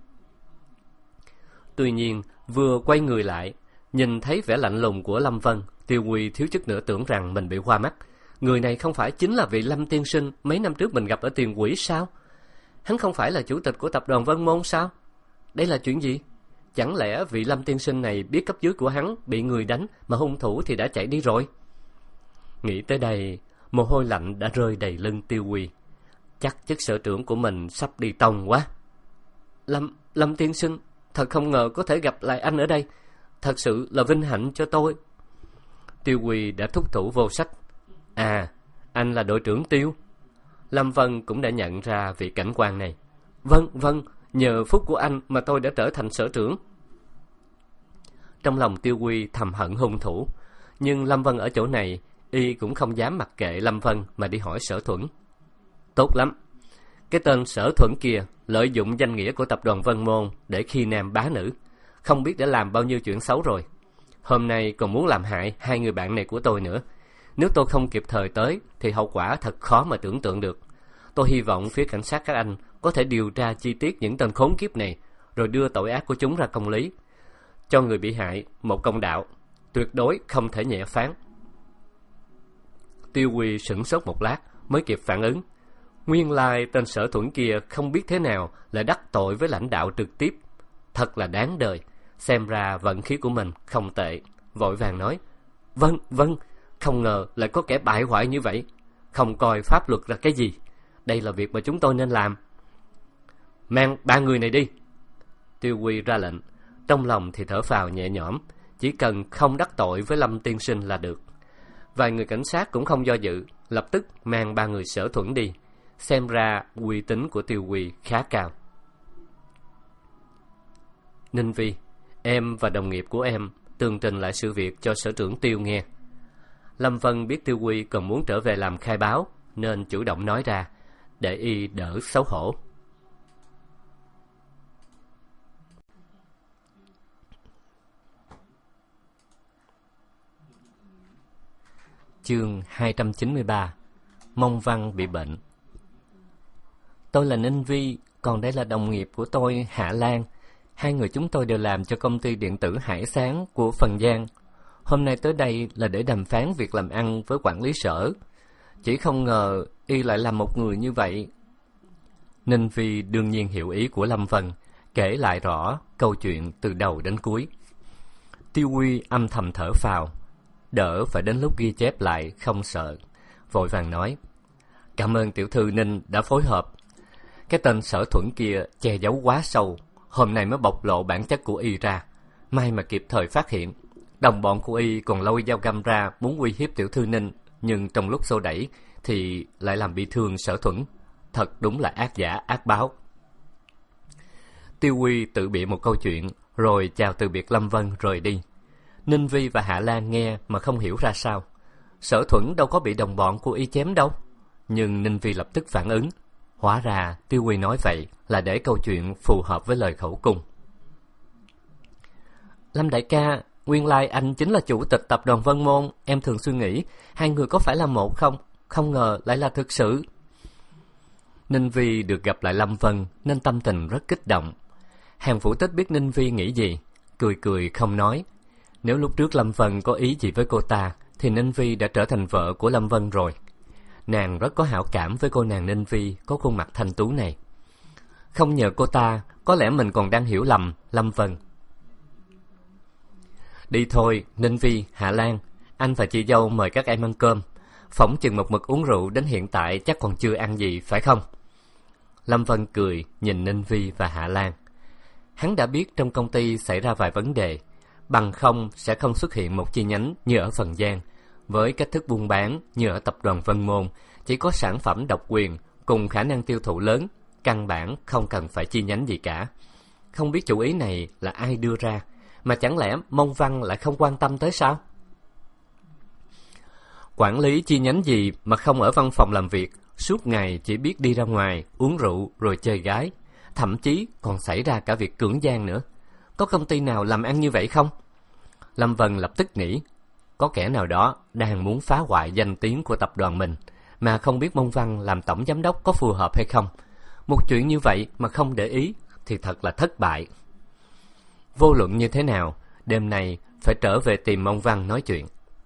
Tuy nhiên vừa quay người lại, nhìn thấy vẻ lạnh lùng của Lâm Vân, Tiêu Quy thiếu chút nữa tưởng rằng mình bị hoa mắt. Người này không phải chính là vị Lâm tiên sinh mấy năm trước mình gặp ở Tiền Quỷ sao? Hắn không phải là chủ tịch của tập đoàn Vân Môn sao? Đây là chuyện gì? Chẳng lẽ vị Lâm tiên sinh này biết cấp dưới của hắn bị người đánh mà hung thủ thì đã chạy đi rồi? Nghĩ tới đây, mồ hôi lạnh đã rơi đầy lưng Tiêu Quy. Chắc chức sở trưởng của mình sắp đi tông quá. Lâm, Lâm tiên sinh, thật không ngờ có thể gặp lại anh ở đây. Thật sự là vinh hạnh cho tôi. Tiêu Quy đã thúc thủ vô sách. À, anh là đội trưởng Tiêu. Lâm Vân cũng đã nhận ra vị cảnh quan này. Vâng, vâng, nhờ phúc của anh mà tôi đã trở thành sở trưởng. Trong lòng Tiêu Quy thầm hận hung thủ, nhưng Lâm Vân ở chỗ này, y cũng không dám mặc kệ Lâm Vân mà đi hỏi Sở Thuẫn. Tốt lắm, cái tên Sở Thuẫn kia lợi dụng danh nghĩa của tập đoàn Vân Môn để khi nam bá nữ, không biết đã làm bao nhiêu chuyện xấu rồi. Hôm nay còn muốn làm hại hai người bạn này của tôi nữa. Nếu tôi không kịp thời tới thì hậu quả thật khó mà tưởng tượng được. Tôi hy vọng phía cảnh sát các anh có thể điều tra chi tiết những tên khốn kiếp này, rồi đưa tội ác của chúng ra công lý, cho người bị hại một công đạo, tuyệt đối không thể nhẹ phán. Tiêu Quy sửng sốt một lát mới kịp phản ứng. Nguyên lai tên Sở Thuẫn kia không biết thế nào lại đắc tội với lãnh đạo trực tiếp. Thật là đáng đời. Xem ra vận khí của mình không tệ. Vội vàng nói: Vâng, vâng, không ngờ lại có kẻ bại hoại như vậy, không coi pháp luật là cái gì. Đây là việc mà chúng tôi nên làm. Mang ba người này đi. Tiêu Quy ra lệnh. Trong lòng thì thở phào nhẹ nhõm, chỉ cần không đắc tội với Lâm tiên sinh là được. Vài người cảnh sát cũng không do dự, lập tức mang ba người Sở Thuẫn đi. Xem ra uy tín của Tiêu Huy khá cao. Ninh Vi, em và đồng nghiệp của em tường trình lại sự việc cho sở trưởng Tiêu nghe. Lâm Vân biết Tiêu Huy còn muốn trở về làm khai báo, nên chủ động nói ra, để y đỡ xấu hổ. Chương hai trăm chín mươi ba. Mông Văn bị bệnh. Tôi là Ninh Vi, còn đây là đồng nghiệp của tôi, Hạ Lan. Hai người chúng tôi đều làm cho công ty điện tử Hải Sáng của Phần Giang. Hôm nay tới đây là để đàm phán việc làm ăn với quản lý sở. Chỉ không ngờ y lại là một người như vậy. Ninh Vi đương nhiên hiểu ý của Lâm Vân, kể lại rõ câu chuyện từ đầu đến cuối. Tiêu Huy âm thầm thở phào, đỡ phải đến lúc ghi chép lại không sợ, vội vàng nói: Cảm ơn tiểu thư Ninh đã phối hợp. Cái tên Sở Thuẫn kia che giấu quá sâu, hôm nay mới bộc lộ bản chất của y ra. May mà kịp thời phát hiện. Đồng bọn của y còn lôi dao găm ra muốn uy hiếp tiểu thư Ninh, nhưng trong lúc xô đẩy thì lại làm bị thương Sở Thuẫn. Thật đúng là ác giả ác báo. Tiêu Huy tự bịa một câu chuyện, rồi chào từ biệt Lâm Vân rời đi. Ninh Vi và Hạ Lan nghe mà không hiểu ra sao. Sở Thuẫn đâu có bị đồng bọn của y chém đâu. Nhưng Ninh Vi lập tức phản ứng. Hóa ra Tiêu Huy nói vậy là để câu chuyện phù hợp với lời khẩu cung. Lâm đại ca, nguyên lai anh chính là chủ tịch tập đoàn Vân Môn. Em thường suy nghĩ hai người có phải là một không? Không ngờ lại là thực sự. Ninh Vi được gặp lại Lâm Vân nên tâm tình rất kích động. Hàng Vũ Tích biết Ninh Vi nghĩ gì, cười cười không nói. Nếu lúc trước Lâm Vân có ý gì với cô ta thì Ninh Vi đã trở thành vợ của Lâm Vân rồi. Nàng rất có hảo cảm với cô nàng Ninh Vi có khuôn mặt thanh tú này. Không nhờ cô ta, có lẽ mình còn đang hiểu lầm Lâm Vân. Đi thôi, Ninh Vi, Hạ Lan, anh và chị dâu mời các em ăn cơm. Phỏng chừng một mực uống rượu đến hiện tại chắc còn chưa ăn gì, phải không? Lâm Vân cười nhìn Ninh Vi và Hạ Lan. Hắn đã biết trong công ty xảy ra vài vấn đề, bằng không sẽ không xuất hiện một chi nhánh như ở Phần Giang. Với cách thức buôn bán như ở tập đoàn Vân Môn, chỉ có sản phẩm độc quyền cùng khả năng tiêu thụ lớn, căn bản không cần phải chi nhánh gì cả. Không biết chủ ý này là ai đưa ra, mà chẳng lẽ Mông Văn lại không quan tâm tới sao? Quản lý chi nhánh gì mà không ở văn phòng làm việc, suốt ngày chỉ biết đi ra ngoài, uống rượu rồi chơi gái, thậm chí còn xảy ra cả việc cưỡng gian nữa. Có công ty nào làm ăn như vậy không? Lâm Vân lập tức nghĩ, có kẻ nào đó đang muốn phá hoại danh tiếng của tập đoàn mình, mà không biết Mông Văn làm tổng giám đốc có phù hợp hay không. Một chuyện như vậy mà không để ý thì thật là thất bại. Vô luận như thế nào, đêm nay phải trở về tìm Mông Văn nói chuyện.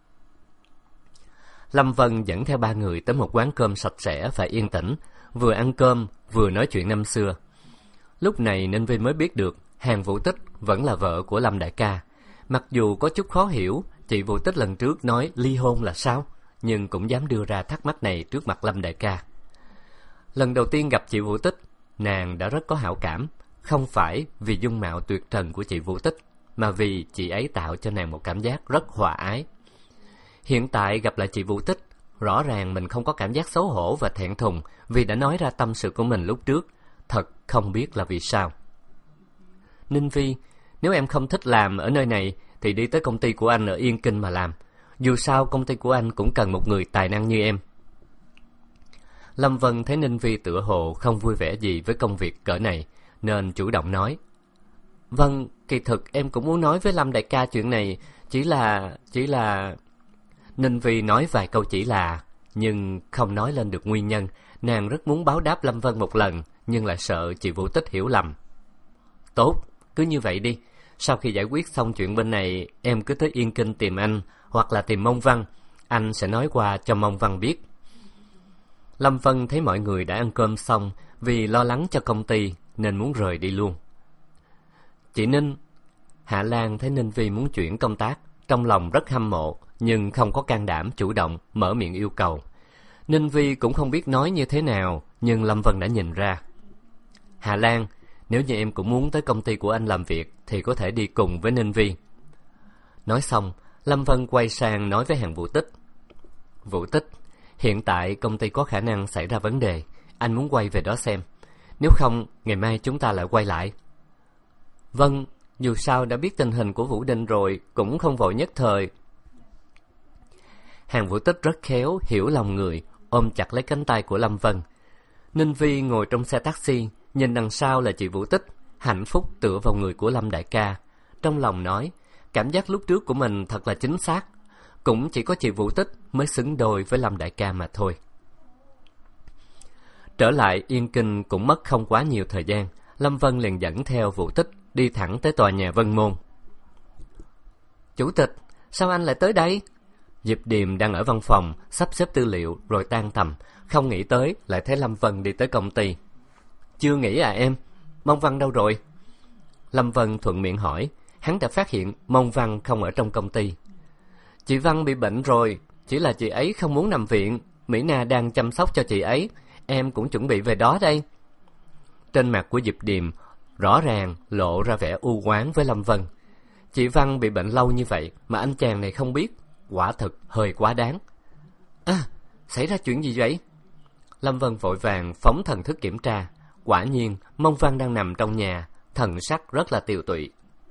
Lâm Vân dẫn theo ba người tới một quán cơm sạch sẽ và yên tĩnh, vừa ăn cơm vừa nói chuyện năm xưa. Lúc này Ninh Vi mới biết được Hàng Vũ Tích vẫn là vợ của Lâm đại ca. Mặc dù có chút khó hiểu chị Vũ Tích lần trước nói ly hôn là sao, nhưng cũng dám đưa ra thắc mắc này trước mặt Lâm đại ca. Lần đầu tiên gặp chị Vũ Tích, nàng đã rất có hảo cảm, không phải vì dung mạo tuyệt trần của chị Vũ Tích, mà vì chị ấy tạo cho nàng một cảm giác rất hòa ái. Hiện tại gặp lại chị Vũ Tích, rõ ràng mình không có cảm giác xấu hổ và thẹn thùng vì đã nói ra tâm sự của mình lúc trước, thật không biết là vì sao. Ninh Vi, nếu em không thích làm ở nơi này thì đi tới công ty của anh ở Yên Kinh mà làm. Dù sao công ty của anh cũng cần một người tài năng như em. Lâm Vân thấy Ninh Vi tựa hồ không vui vẻ gì với công việc cỡ này, nên chủ động nói. Vâng, kỳ thực em cũng muốn nói với Lâm đại ca chuyện này, chỉ là... chỉ là... Ninh Vi nói vài câu chỉ là, nhưng không nói lên được nguyên nhân. Nàng rất muốn báo đáp Lâm Vân một lần, nhưng lại sợ chị Vũ Tích hiểu lầm. Tốt, cứ như vậy đi. Sau khi giải quyết xong chuyện bên này, em cứ tới Yên Kinh tìm anh, hoặc là tìm Mông Văn. Anh sẽ nói qua cho Mông Văn biết. Lâm Vân thấy mọi người đã ăn cơm xong, vì lo lắng cho công ty nên muốn rời đi luôn. Chị Ninh. Hạ Lan thấy Ninh Vi muốn chuyển công tác, trong lòng rất hâm mộ, nhưng không có can đảm chủ động mở miệng yêu cầu. Ninh Vi cũng không biết nói như thế nào, nhưng Lâm Vân đã nhìn ra. Hạ Lan, nếu như em cũng muốn tới công ty của anh làm việc thì có thể đi cùng với Ninh Vi. Nói xong, Lâm Vân quay sang nói với hàng Vũ Tích. Vũ Tích, hiện tại công ty có khả năng xảy ra vấn đề, anh muốn quay về đó xem. Nếu không, ngày mai chúng ta lại quay lại. Vâng, dù sao đã biết tình hình của Vũ Đình rồi, cũng không vội nhất thời. Hàng Vũ Tích rất khéo, hiểu lòng người, ôm chặt lấy cánh tay của Lâm Vân. Ninh Vi ngồi trong xe taxi, nhìn đằng sau là chị Vũ Tích, hạnh phúc tựa vào người của Lâm đại ca. Trong lòng nói, cảm giác lúc trước của mình thật là chính xác. Cũng chỉ có chị Vũ Tích mới xứng đôi với Lâm đại ca mà thôi. Trở lại Yên Kinh cũng mất không quá nhiều thời gian. Lâm Vân liền dẫn theo Vũ Tích đi thẳng tới tòa nhà Vân Môn. Chủ tịch, sao anh lại tới đây? Diệp Điềm đang ở văn phòng sắp xếp tư liệu rồi tan tầm, không nghĩ tới lại thấy Lâm Vân đi tới công ty. Chưa nghĩ à em? Mông Văn đâu rồi? Lâm Vân thuận miệng hỏi. Hắn đã phát hiện Mông Văn không ở trong công ty. Chị Văn bị bệnh rồi, chỉ là chị ấy không muốn nằm viện. Mỹ Na đang chăm sóc cho chị ấy, em cũng chuẩn bị về đó đây. Trên mặt của Diệp Điềm rõ ràng lộ ra vẻ u oán với Lâm Vân. Chị Văn bị bệnh lâu như vậy mà anh chàng này không biết, quả thực hơi quá đáng. À, xảy ra chuyện gì vậy? Lâm Vân vội vàng phóng thần thức kiểm tra. Quả nhiên Mông Văn đang nằm trong nhà, thần sắc rất là tiều tụy.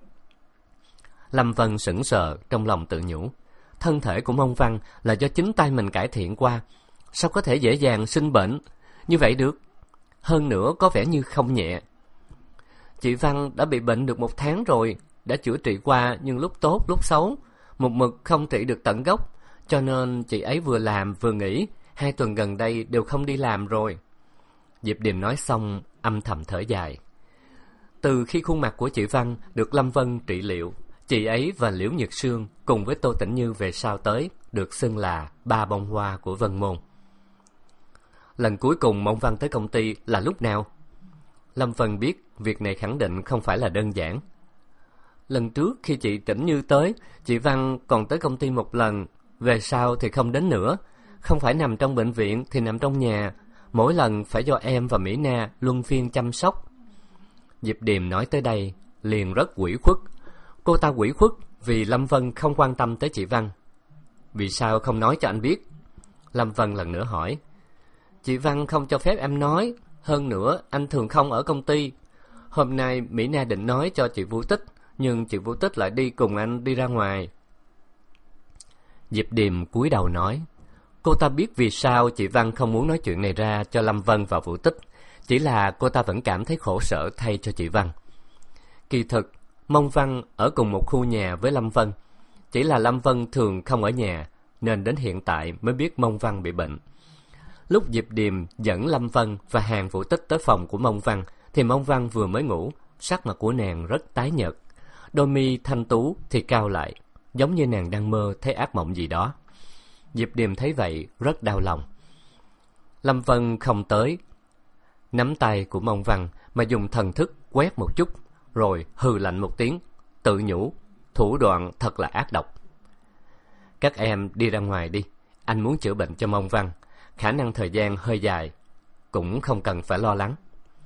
Lâm Vân sững sờ, trong lòng tự nhủ, thân thể của Mông Văn là do chính tay mình cải thiện qua, sao có thể dễ dàng sinh bệnh như vậy được? Hơn nữa có vẻ như không nhẹ. Chị Văn đã bị bệnh được một tháng rồi, đã chữa trị qua nhưng lúc tốt lúc xấu, một mực không trị được tận gốc, cho nên chị ấy vừa làm vừa nghỉ, hai tuần gần đây đều không đi làm rồi. Diệp Điềm nói xong âm thầm thở dài. Từ khi khuôn mặt của chị Văn được Lâm Vân trị liệu, chị ấy và Liễu Nhật Sương cùng với Tô Tĩnh Như về sau tới được xưng là ba bông hoa của Vân Môn. Lần cuối cùng Mông Văn tới công ty là lúc nào? Lâm Vân biết việc này khẳng định không phải là đơn giản. Lần trước khi chị Tĩnh Như tới, chị Văn còn tới công ty một lần, về sau thì không đến nữa. Không phải nằm trong bệnh viện thì nằm trong nhà, mỗi lần phải do em và Mỹ Na luân phiên chăm sóc. Diệp Điềm nói tới đây liền rất ủy khuất. Cô ta ủy khuất vì Lâm Vân không quan tâm tới chị Văn. Vì sao không nói cho anh biết? Lâm Vân lần nữa hỏi. Chị Văn không cho phép em nói, hơn nữa anh thường không ở công ty. Hôm nay Mỹ Na định nói cho chị Vũ Tích, nhưng chị Vũ Tích lại đi cùng anh đi ra ngoài. Diệp Điềm cúi đầu nói. Cô ta biết vì sao chị Văn không muốn nói chuyện này ra cho Lâm Vân và Vũ Tích, chỉ là cô ta vẫn cảm thấy khổ sở thay cho chị Văn. Kỳ thực Mông Văn ở cùng một khu nhà với Lâm Vân, chỉ là Lâm Vân thường không ở nhà, nên đến hiện tại mới biết Mông Văn bị bệnh. Lúc Diệp Điềm dẫn Lâm Vân và Hàng Vũ Tích tới phòng của Mông Văn, thì Mông Văn vừa mới ngủ, sắc mặt của nàng rất tái nhợt, đôi mi thanh tú thì cao lại, giống như nàng đang mơ thấy ác mộng gì đó. Diệp Điềm thấy vậy rất đau lòng. Lâm Vân không tới, nắm tay của Mông Văn mà dùng thần thức quét một chút, rồi hừ lạnh một tiếng, tự nhủ, thủ đoạn thật là ác độc. Các em đi ra ngoài đi, anh muốn chữa bệnh cho Mông Văn, khả năng thời gian hơi dài, cũng không cần phải lo lắng.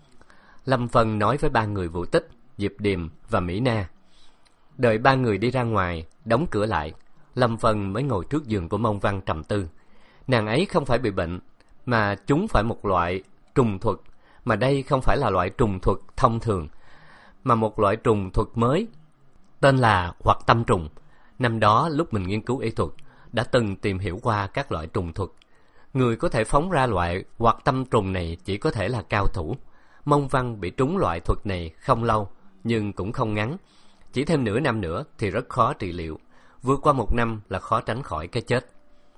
Lâm Vân nói với ba người Vũ Tích, Diệp Điềm và Mỹ Na. Đợi ba người đi ra ngoài, đóng cửa lại, Lâm Vân mới ngồi trước giường của Mông Văn trầm tư. Nàng ấy không phải bị bệnh, mà chúng phải một loại trùng thuật, mà đây không phải là loại trùng thuật thông thường, mà một loại trùng thuật mới, tên là hoặc tâm trùng. Năm đó lúc mình nghiên cứu y thuật, đã từng tìm hiểu qua các loại trùng thuật. Người có thể phóng ra loại hoặc tâm trùng này chỉ có thể là cao thủ. Mông Văn bị trúng loại thuật này không lâu, nhưng cũng không ngắn. Chỉ thêm nửa năm nữa thì rất khó trị liệu. Vượt qua một năm là khó tránh khỏi cái chết.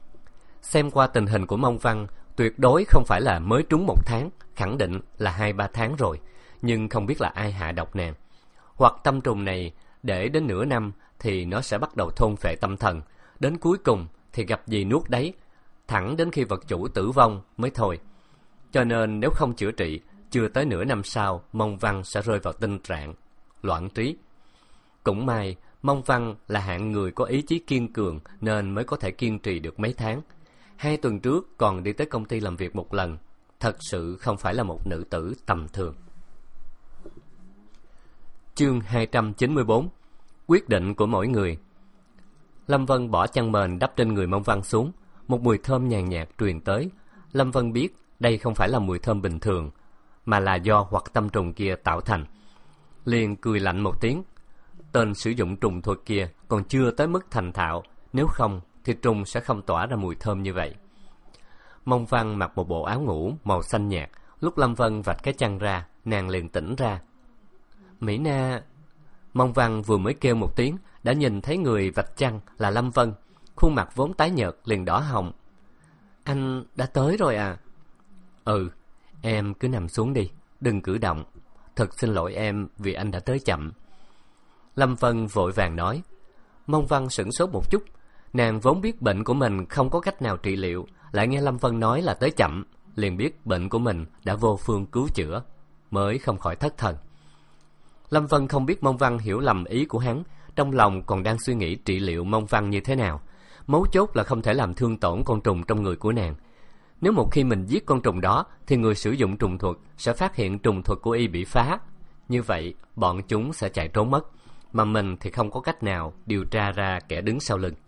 Xem qua tình hình của Mông Văn, tuyệt đối không phải là mới trúng một tháng, khẳng định là hai ba tháng rồi. Nhưng không biết là ai hạ độc nàng. Hoặc tâm trùng này để đến nửa năm thì nó sẽ bắt đầu thôn phệ tâm thần. Đến cuối cùng thì gặp gì nuốt đấy, thẳng đến khi vật chủ tử vong mới thôi. Cho nên nếu không chữa trị, chưa tới nửa năm sau, Mông Văn sẽ rơi vào tình trạng loạn trí. Cũng may, Mông Văn là hạng người có ý chí kiên cường nên mới có thể kiên trì được mấy tháng. Hai tuần trước còn đi tới công ty làm việc một lần. Thật sự không phải là một nữ tử tầm thường. Chương hai trăm chín mươi bốn. Quyết định của mỗi người. Lâm Vân bỏ chăn mền đắp trên người Mông Văn xuống. Một mùi thơm nhàn nhạt truyền tới. Lâm Vân biết đây không phải là mùi thơm bình thường, mà là do hoặc tâm trùng kia tạo thành. Liền cười lạnh một tiếng. Tên sử dụng trùng thuật kia còn chưa tới mức thành thạo, nếu không thì trùng sẽ không tỏa ra mùi thơm như vậy. Mông Văn mặc một bộ áo ngủ màu xanh nhạt. Lúc Lâm Vân vạch cái chăn ra, nàng liền tỉnh ra. Mỹ Na... Mông Văn vừa mới kêu một tiếng, đã nhìn thấy người vạch chăn là Lâm Vân. Khuôn mặt vốn tái nhợt liền đỏ hồng. Anh đã tới rồi à? Ừ, em cứ nằm xuống đi, đừng cử động. Thật xin lỗi em vì anh đã tới chậm. Lâm Vân vội vàng nói. Mông Văn sửng sốt một chút. Nàng vốn biết bệnh của mình không có cách nào trị liệu, lại nghe Lâm Vân nói là tới chậm, liền biết bệnh của mình đã vô phương cứu chữa, mới không khỏi thất thần. Lâm Vân không biết Mông Văn hiểu lầm ý của hắn, trong lòng còn đang suy nghĩ trị liệu Mông Văn như thế nào. Mấu chốt là không thể làm thương tổn con trùng trong người của nàng. Nếu một khi mình giết con trùng đó, thì người sử dụng trùng thuật sẽ phát hiện trùng thuật của y bị phá. Như vậy, bọn chúng sẽ chạy trốn mất, mà mình thì không có cách nào điều tra ra kẻ đứng sau lưng.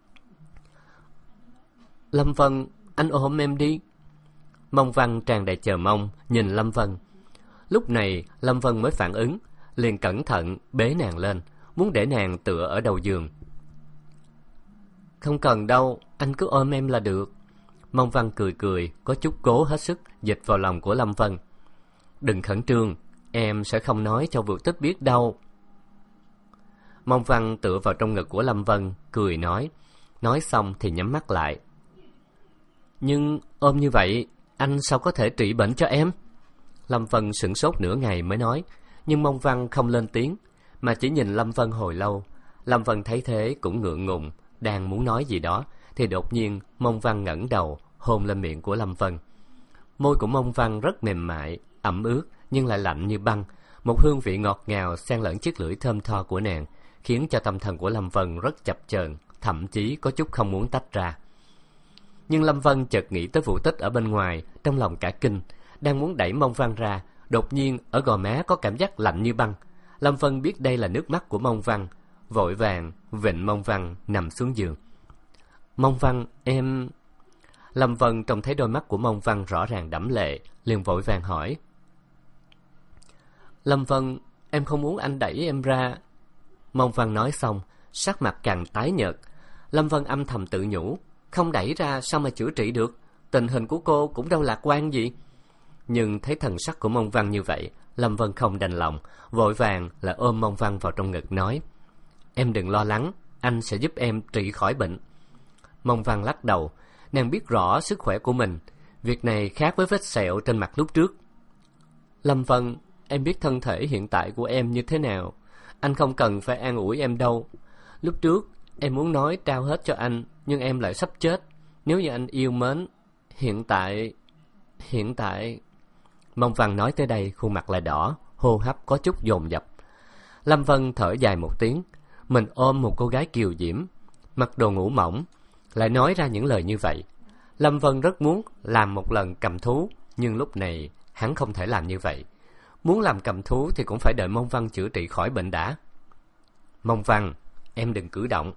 Lâm Vân, anh ôm em đi. Mông Văn tràn đầy chờ mong nhìn Lâm Vân. Lúc này Lâm Vân mới phản ứng, liền cẩn thận bế nàng lên, muốn để nàng tựa ở đầu giường. Không cần đâu, anh cứ ôm em là được. Mông Văn cười cười, có chút cố hết sức dịch vào lòng của Lâm Vân. Đừng khẩn trương, em sẽ không nói cho Vượt Tích biết đâu. Mông Văn tựa vào trong ngực của Lâm Vân, cười nói. Nói xong thì nhắm mắt lại. Nhưng ôm như vậy, anh sao có thể trị bệnh cho em? Lâm Vân sửng sốt nửa ngày mới nói. Nhưng Mông Văn không lên tiếng, mà chỉ nhìn Lâm Vân hồi lâu. Lâm Vân thấy thế cũng ngượng ngùng, đang muốn nói gì đó, thì đột nhiên Mông Văn ngẩng đầu hôn lên miệng của Lâm Vân. Môi của Mông Văn rất mềm mại, ẩm ướt nhưng lại lạnh như băng. Một hương vị ngọt ngào xen lẫn chiếc lưỡi thơm tho của nàng, khiến cho tâm thần của Lâm Vân rất chập chờn, thậm chí có chút không muốn tách ra. Nhưng Lâm Vân chợt nghĩ tới Vũ Tích ở bên ngoài, trong lòng cả kinh, đang muốn đẩy Mông Văn ra, đột nhiên ở gò má có cảm giác lạnh như băng. Lâm Vân biết đây là nước mắt của Mông Văn, vội vàng vịn Mông Văn nằm xuống giường. Mông Văn, em... Lâm Vân trông thấy đôi mắt của Mông Văn rõ ràng đẫm lệ, liền vội vàng hỏi. Lâm Vân, em không muốn anh đẩy em ra. Mông Văn nói xong, sắc mặt càng tái nhợt. Lâm Vân âm thầm tự nhủ, không đẩy ra sao mà chữa trị được, tình hình của cô cũng đâu lạc quan gì. Nhưng thấy thần sắc của Mông Văn như vậy, Lâm Vân không đành lòng, vội vàng là ôm Mông Văn vào trong ngực nói. Em đừng lo lắng, anh sẽ giúp em trị khỏi bệnh. Mông Văn lắc đầu, nàng biết rõ sức khỏe của mình, việc này khác với vết sẹo trên mặt lúc trước. Lâm Vân, em biết thân thể hiện tại của em như thế nào, anh không cần phải an ủi em đâu. Lúc trước em muốn nói trao hết cho anh, nhưng em lại sắp chết. Nếu như anh yêu mến, hiện tại... Hiện tại... Mông Văn nói tới đây, khuôn mặt lại đỏ, hô hấp có chút dồn dập. Lâm Vân thở dài một tiếng, mình ôm một cô gái kiều diễm, mặc đồ ngủ mỏng, lại nói ra những lời như vậy. Lâm Vân rất muốn làm một lần cầm thú, nhưng lúc này hắn không thể làm như vậy. Muốn làm cầm thú thì cũng phải đợi Mông Văn chữa trị khỏi bệnh đã. Mông Văn, em đừng cử động.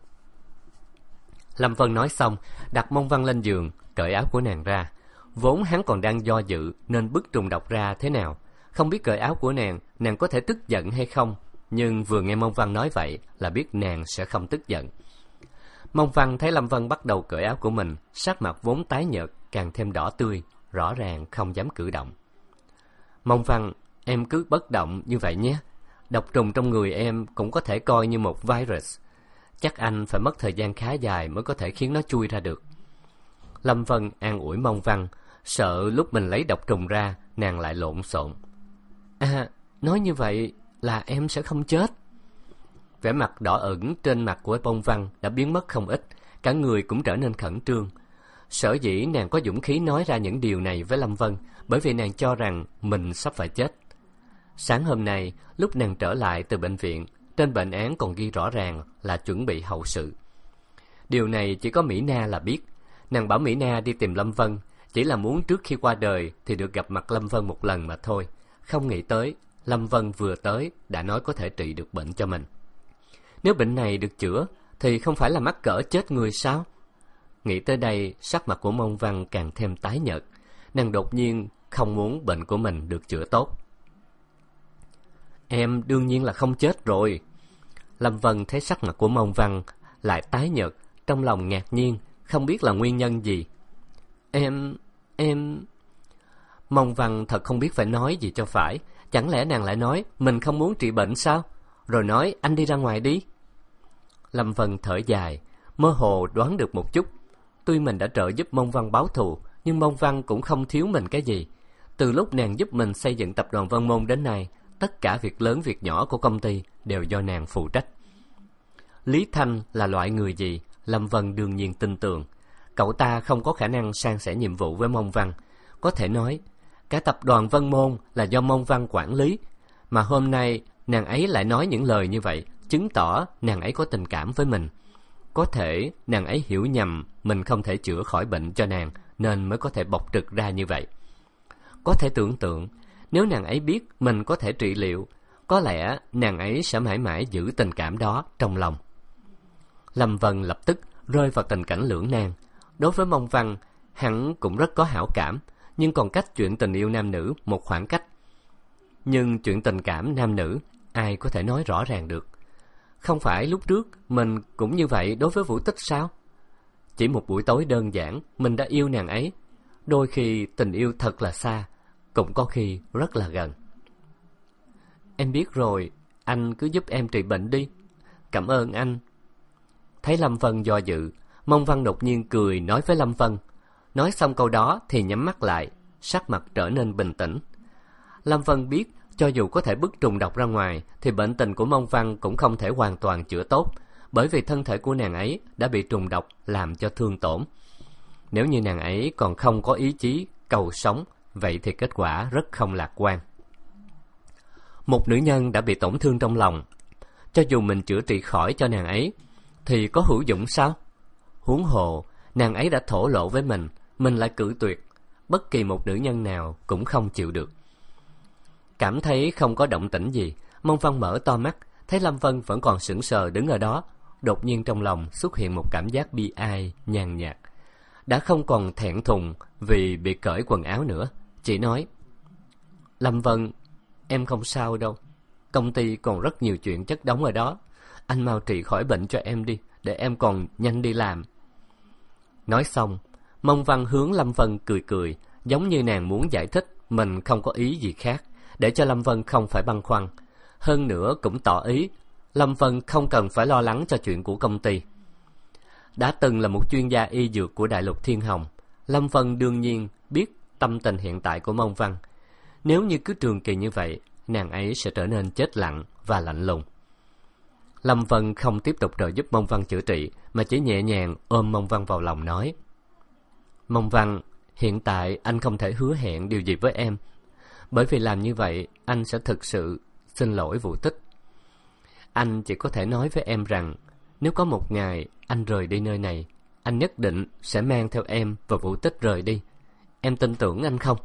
Lâm Vân nói xong, đặt Mông Văn lên giường, cởi áo của nàng ra. Vốn hắn còn đang do dự nên bức trùng độc ra thế nào, không biết cởi áo của nàng, nàng có thể tức giận hay không. Nhưng vừa nghe Mông Văn nói vậy là biết nàng sẽ không tức giận. Mông Văn thấy Lâm Vân bắt đầu cởi áo của mình, sắc mặt vốn tái nhợt càng thêm đỏ tươi, rõ ràng không dám cử động. Mông Văn, em cứ bất động như vậy nhé. Độc trùng trong người em cũng có thể coi như một virus. Chắc anh phải mất thời gian khá dài mới có thể khiến nó chui ra được. Lâm Vân an ủi Mông Văn, sợ lúc mình lấy độc trùng ra, nàng lại lộn xộn. À, nói như vậy là em sẽ không chết. Vẻ mặt đỏ ửng trên mặt của Mông Văn đã biến mất không ít, cả người cũng trở nên khẩn trương. Sở dĩ nàng có dũng khí nói ra những điều này với Lâm Vân, bởi vì nàng cho rằng mình sắp phải chết. Sáng hôm nay, lúc nàng trở lại từ bệnh viện, trên bệnh án còn ghi rõ ràng là chuẩn bị hậu sự. Điều này chỉ có Mỹ Na là biết. Nàng bảo Mỹ Na đi tìm Lâm Vân, chỉ là muốn trước khi qua đời thì được gặp mặt Lâm Vân một lần mà thôi. Không nghĩ tới, Lâm Vân vừa tới đã nói có thể trị được bệnh cho mình. Nếu bệnh này được chữa, thì không phải là mắc cỡ chết người sao? Nghĩ tới đây, sắc mặt của Mông Văn càng thêm tái nhợt. Nàng đột nhiên không muốn bệnh của mình được chữa tốt. Em đương nhiên là không chết rồi. Lâm Vân thấy sắc mặt của Mông Văn lại tái nhợt, trong lòng ngạc nhiên, không biết là nguyên nhân gì. Em... em... Mông Văn thật không biết phải nói gì cho phải. Chẳng lẽ nàng lại nói mình không muốn trị bệnh sao? Rồi nói anh đi ra ngoài đi. Lâm Vân thở dài, mơ hồ đoán được một chút. Tuy mình đã trợ giúp Mông Văn báo thù, nhưng Mông Văn cũng không thiếu mình cái gì. Từ lúc nàng giúp mình xây dựng tập đoàn Vân Môn đến nay, tất cả việc lớn việc nhỏ của công ty đều do nàng phụ trách. Lý Thanh là loại người gì, Lâm Vân đương nhiên tin tưởng. Cậu ta không có khả năng san sẻ nhiệm vụ với Mông Văn. Có thể nói, cả tập đoàn Vân Môn là do Mông Văn quản lý. Mà hôm nay, nàng ấy lại nói những lời như vậy, chứng tỏ nàng ấy có tình cảm với mình. Có thể nàng ấy hiểu nhầm mình không thể chữa khỏi bệnh cho nàng, nên mới có thể bộc trực ra như vậy. Có thể tưởng tượng, nếu nàng ấy biết mình có thể trị liệu, có lẽ nàng ấy sẽ mãi mãi giữ tình cảm đó trong lòng. Lâm Vân lập tức rơi vào tình cảnh lưỡng nan. Đối với Mông Văn, hắn cũng rất có hảo cảm, nhưng còn cách chuyện tình yêu nam nữ một khoảng cách. Nhưng chuyện tình cảm nam nữ, ai có thể nói rõ ràng được? Không phải lúc trước mình cũng như vậy đối với Vũ Tích sao? Chỉ một buổi tối đơn giản, mình đã yêu nàng ấy. Đôi khi tình yêu thật là xa, cũng có khi rất là gần. Em biết rồi, anh cứ giúp em trị bệnh đi. Cảm ơn anh. Thấy Lâm Vân do dự, Mông Văn đột nhiên cười nói với Lâm Vân. Nói xong câu đó thì nhắm mắt lại, sắc mặt trở nên bình tĩnh. Lâm Vân biết, cho dù có thể bức trùng độc ra ngoài, thì bệnh tình của Mông Văn cũng không thể hoàn toàn chữa tốt, bởi vì thân thể của nàng ấy đã bị trùng độc làm cho thương tổn. Nếu như nàng ấy còn không có ý chí cầu sống, vậy thì kết quả rất không lạc quan. Một nữ nhân đã bị tổn thương trong lòng, cho dù mình chữa trị khỏi cho nàng ấy, thì có hữu dụng sao? Huống hồ, nàng ấy đã thổ lộ với mình, mình lại cự tuyệt. Bất kỳ một nữ nhân nào cũng không chịu được. Cảm thấy không có động tĩnh gì, Mông Văn mở to mắt, thấy Lâm Vân vẫn còn sững sờ đứng ở đó. Đột nhiên trong lòng xuất hiện một cảm giác bi ai, nhàn nhạt. Đã không còn thẹn thùng vì bị cởi quần áo nữa, chỉ nói: Lâm Vân, em không sao đâu. Công ty còn rất nhiều chuyện chất đống ở đó. Anh mau trị khỏi bệnh cho em đi, để em còn nhanh đi làm. Nói xong, Mông Văn hướng Lâm Vân cười cười, giống như nàng muốn giải thích mình không có ý gì khác, để cho Lâm Vân không phải băn khoăn. Hơn nữa cũng tỏ ý Lâm Vân không cần phải lo lắng cho chuyện của công ty. Đã từng là một chuyên gia y dược của Đại Lục Thiên Hồng, Lâm Vân đương nhiên biết tâm tình hiện tại của Mông Văn. Nếu như cứ trường kỳ như vậy, nàng ấy sẽ trở nên chết lặng và lạnh lùng. Lâm Vân không tiếp tục trợ giúp Mông Văn chữa trị, mà chỉ nhẹ nhàng ôm Mông Văn vào lòng nói: Mông Văn, hiện tại anh không thể hứa hẹn điều gì với em, bởi vì làm như vậy anh sẽ thực sự xin lỗi Vũ Tích. Anh chỉ có thể nói với em rằng, nếu có một ngày anh rời đi nơi này, anh nhất định sẽ mang theo em và Vũ Tích rời đi. Em tin tưởng anh không?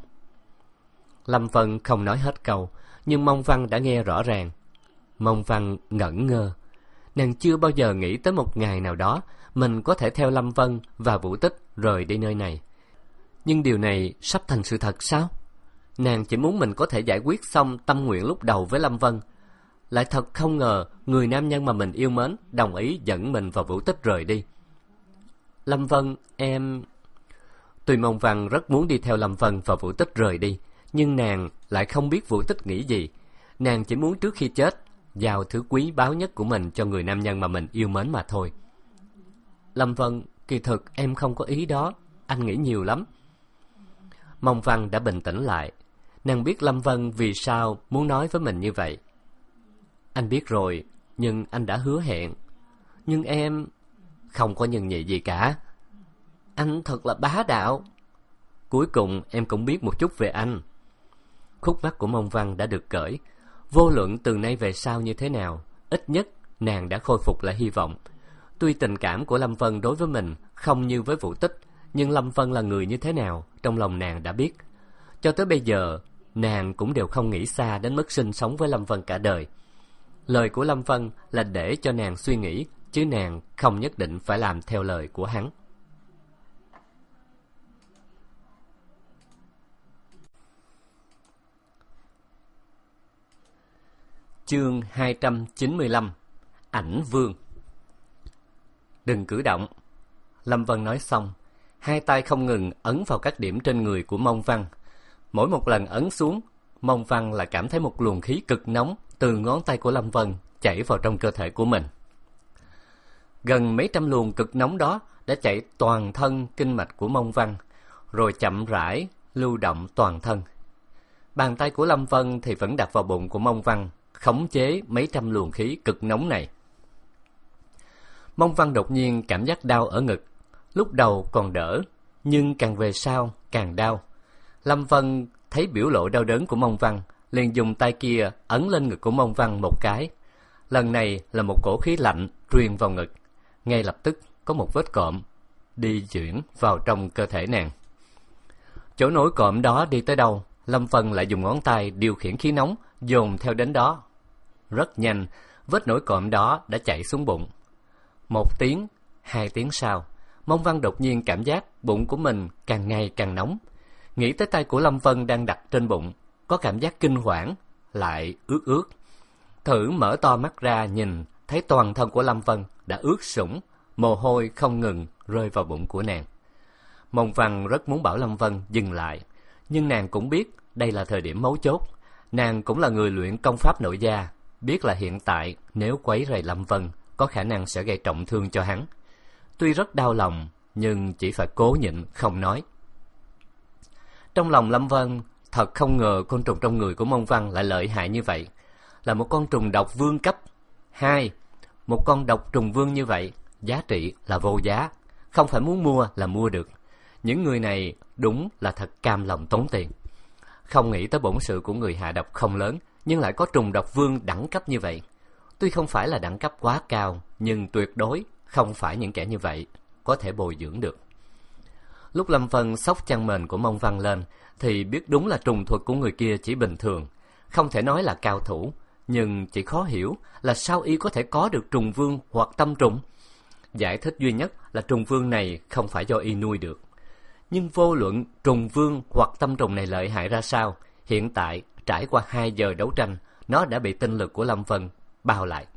Lâm Vân không nói hết câu, nhưng Mông Văn đã nghe rõ ràng. Mông Văn ngẩn ngơ. Nàng chưa bao giờ nghĩ tới một ngày nào đó mình có thể theo Lâm Vân và Vũ Tích rời đi nơi này. Nhưng điều này sắp thành sự thật sao? Nàng chỉ muốn mình có thể giải quyết xong tâm nguyện lúc đầu với Lâm Vân. Lại thật không ngờ người nam nhân mà mình yêu mến đồng ý dẫn mình và Vũ Tích rời đi. Lâm Vân, em... Tuy Mông Văn rất muốn đi theo Lâm Vân và Vũ Tích rời đi, nhưng nàng lại không biết Vũ Tích nghĩ gì. Nàng chỉ muốn trước khi chết giao thứ quý báu nhất của mình cho người nam nhân mà mình yêu mến mà thôi. Lâm Vân, kỳ thực em không có ý đó, anh nghĩ nhiều lắm. Mông Văn đã bình tĩnh lại. Nàng biết Lâm Vân vì sao muốn nói với mình như vậy. Anh biết rồi, nhưng anh đã hứa hẹn. Nhưng em... Không có nhân nhị gì cả. Anh thật là bá đạo. Cuối cùng em cũng biết một chút về anh. Khúc mắc của Mông Văn đã được cởi. Vô luận từ nay về sau như thế nào, ít nhất nàng đã khôi phục lại hy vọng. Tuy tình cảm của Lâm Vân đối với mình không như với Vũ Tích, nhưng Lâm Vân là người như thế nào, trong lòng nàng đã biết. Cho tới bây giờ, nàng cũng đều không nghĩ xa đến mức sinh sống với Lâm Vân cả đời. Lời của Lâm Vân là để cho nàng suy nghĩ chứ nàng không nhất định phải làm theo lời của hắn. Chương hai trăm chín mươi lăm. Ảnh vương. Đừng cử động. Lâm Vân nói xong, hai tay không ngừng ấn vào các điểm trên người của Mông Văn. Mỗi một lần ấn xuống, Mông Văn lại cảm thấy một luồng khí cực nóng từ ngón tay của Lâm Vân chảy vào trong cơ thể của mình. Gần mấy trăm luồng cực nóng đó đã chạy toàn thân kinh mạch của Mông Văn, rồi chậm rãi lưu động toàn thân. Bàn tay của Lâm Vân thì vẫn đặt vào bụng của Mông Văn, khống chế mấy trăm luồng khí cực nóng này. Mông Văn đột nhiên cảm giác đau ở ngực, lúc đầu còn đỡ, nhưng càng về sau càng đau. Lâm Vân thấy biểu lộ đau đớn của Mông Văn, liền dùng tay kia ấn lên ngực của Mông Văn một cái. Lần này là một cổ khí lạnh truyền vào ngực, ngay lập tức có một vết cộm đi chuyển vào trong cơ thể nàng. Chỗ nổi cộm đó đi tới đâu, Lâm Vân lại dùng ngón tay điều khiển khí nóng dồn theo đến đó. Rất nhanh, vết nổi cộm đó đã chạy xuống bụng. Một tiếng, hai tiếng sau, Mông Văn đột nhiên cảm giác bụng của mình càng ngày càng nóng. Nghĩ tới tay của Lâm Vân đang đặt trên bụng, có cảm giác kinh hoảng, lại ướt ướt. Thử mở to mắt ra nhìn, thấy toàn thân của Lâm Vân đã ướt sũng, mồ hôi không ngừng rơi vào bụng của nàng. Mông Văn rất muốn bảo Lâm Vân dừng lại, nhưng nàng cũng biết đây là thời điểm mấu chốt. Nàng cũng là người luyện công pháp nội gia, biết là hiện tại nếu quấy rầy Lâm Vân có khả năng sẽ gây trọng thương cho hắn. Tuy rất đau lòng, nhưng chỉ phải cố nhịn không nói. Trong lòng Lâm Vân thật không ngờ côn trùng trong người của Mông Văn lại lợi hại như vậy, là một con trùng độc vương cấp. Hai, một con độc trùng vương như vậy, giá trị là vô giá, không phải muốn mua là mua được. Những người này đúng là thật cam lòng tốn tiền. Không nghĩ tới bổn sự của người hạ độc không lớn, nhưng lại có trùng độc vương đẳng cấp như vậy. Tuy không phải là đẳng cấp quá cao, nhưng tuyệt đối không phải những kẻ như vậy có thể bồi dưỡng được. Lúc Lâm Vân xốc chăn mền của Mông Văn lên, thì biết đúng là trùng thuật của người kia chỉ bình thường, không thể nói là cao thủ, nhưng chỉ khó hiểu là sao y có thể có được trùng vương hoặc tâm trùng. Giải thích duy nhất là trùng vương này không phải do y nuôi được. Nhưng vô luận trùng vương hoặc tâm trùng này lợi hại ra sao, hiện tại trải qua hai giờ đấu tranh, nó đã bị tinh lực của Lâm Vân bao lại.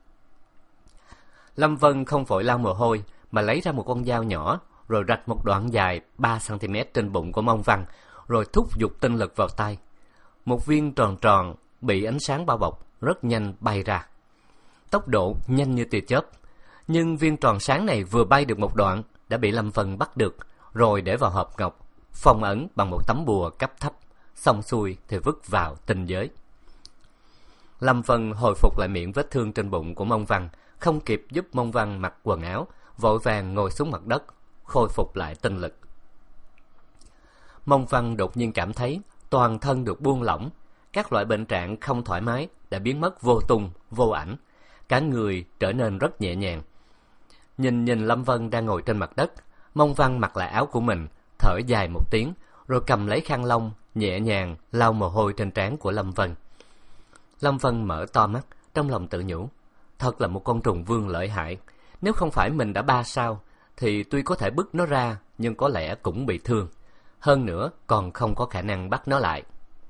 Lâm Vân không vội lau mồ hôi, mà lấy ra một con dao nhỏ, rồi rạch một đoạn dài ba xăng ti mét trên bụng của Mông Văn, rồi thúc giục tinh lực vào tay. Một viên tròn tròn bị ánh sáng bao bọc rất nhanh bay ra, tốc độ nhanh như tia chớp. Nhưng viên tròn sáng này vừa bay được một đoạn đã bị Lâm Vân bắt được, rồi để vào hộp ngọc, phong ấn bằng một tấm bùa cấp thấp, xong xuôi thì vứt vào tinh giới. Lâm Vân hồi phục lại miệng vết thương trên bụng của Mông Văn, không kịp giúp Mông Văn mặc quần áo, vội vàng ngồi xuống mặt đất, khôi phục lại tinh lực. Mông Văn đột nhiên cảm thấy toàn thân được buông lỏng, các loại bệnh trạng không thoải mái đã biến mất vô tung, vô ảnh, cả người trở nên rất nhẹ nhàng. Nhìn nhìn Lâm Vân đang ngồi trên mặt đất, Mông Văn mặc lại áo của mình, thở dài một tiếng, rồi cầm lấy khăn lông, nhẹ nhàng lau mồ hôi trên trán của Lâm Vân. Lâm Vân mở to mắt, trong lòng tự nhủ, thật là một con trùng vương lợi hại. Nếu không phải mình đã ba sao, thì tuy có thể bứt nó ra, nhưng có lẽ cũng bị thương. Hơn nữa, còn không có khả năng bắt nó lại.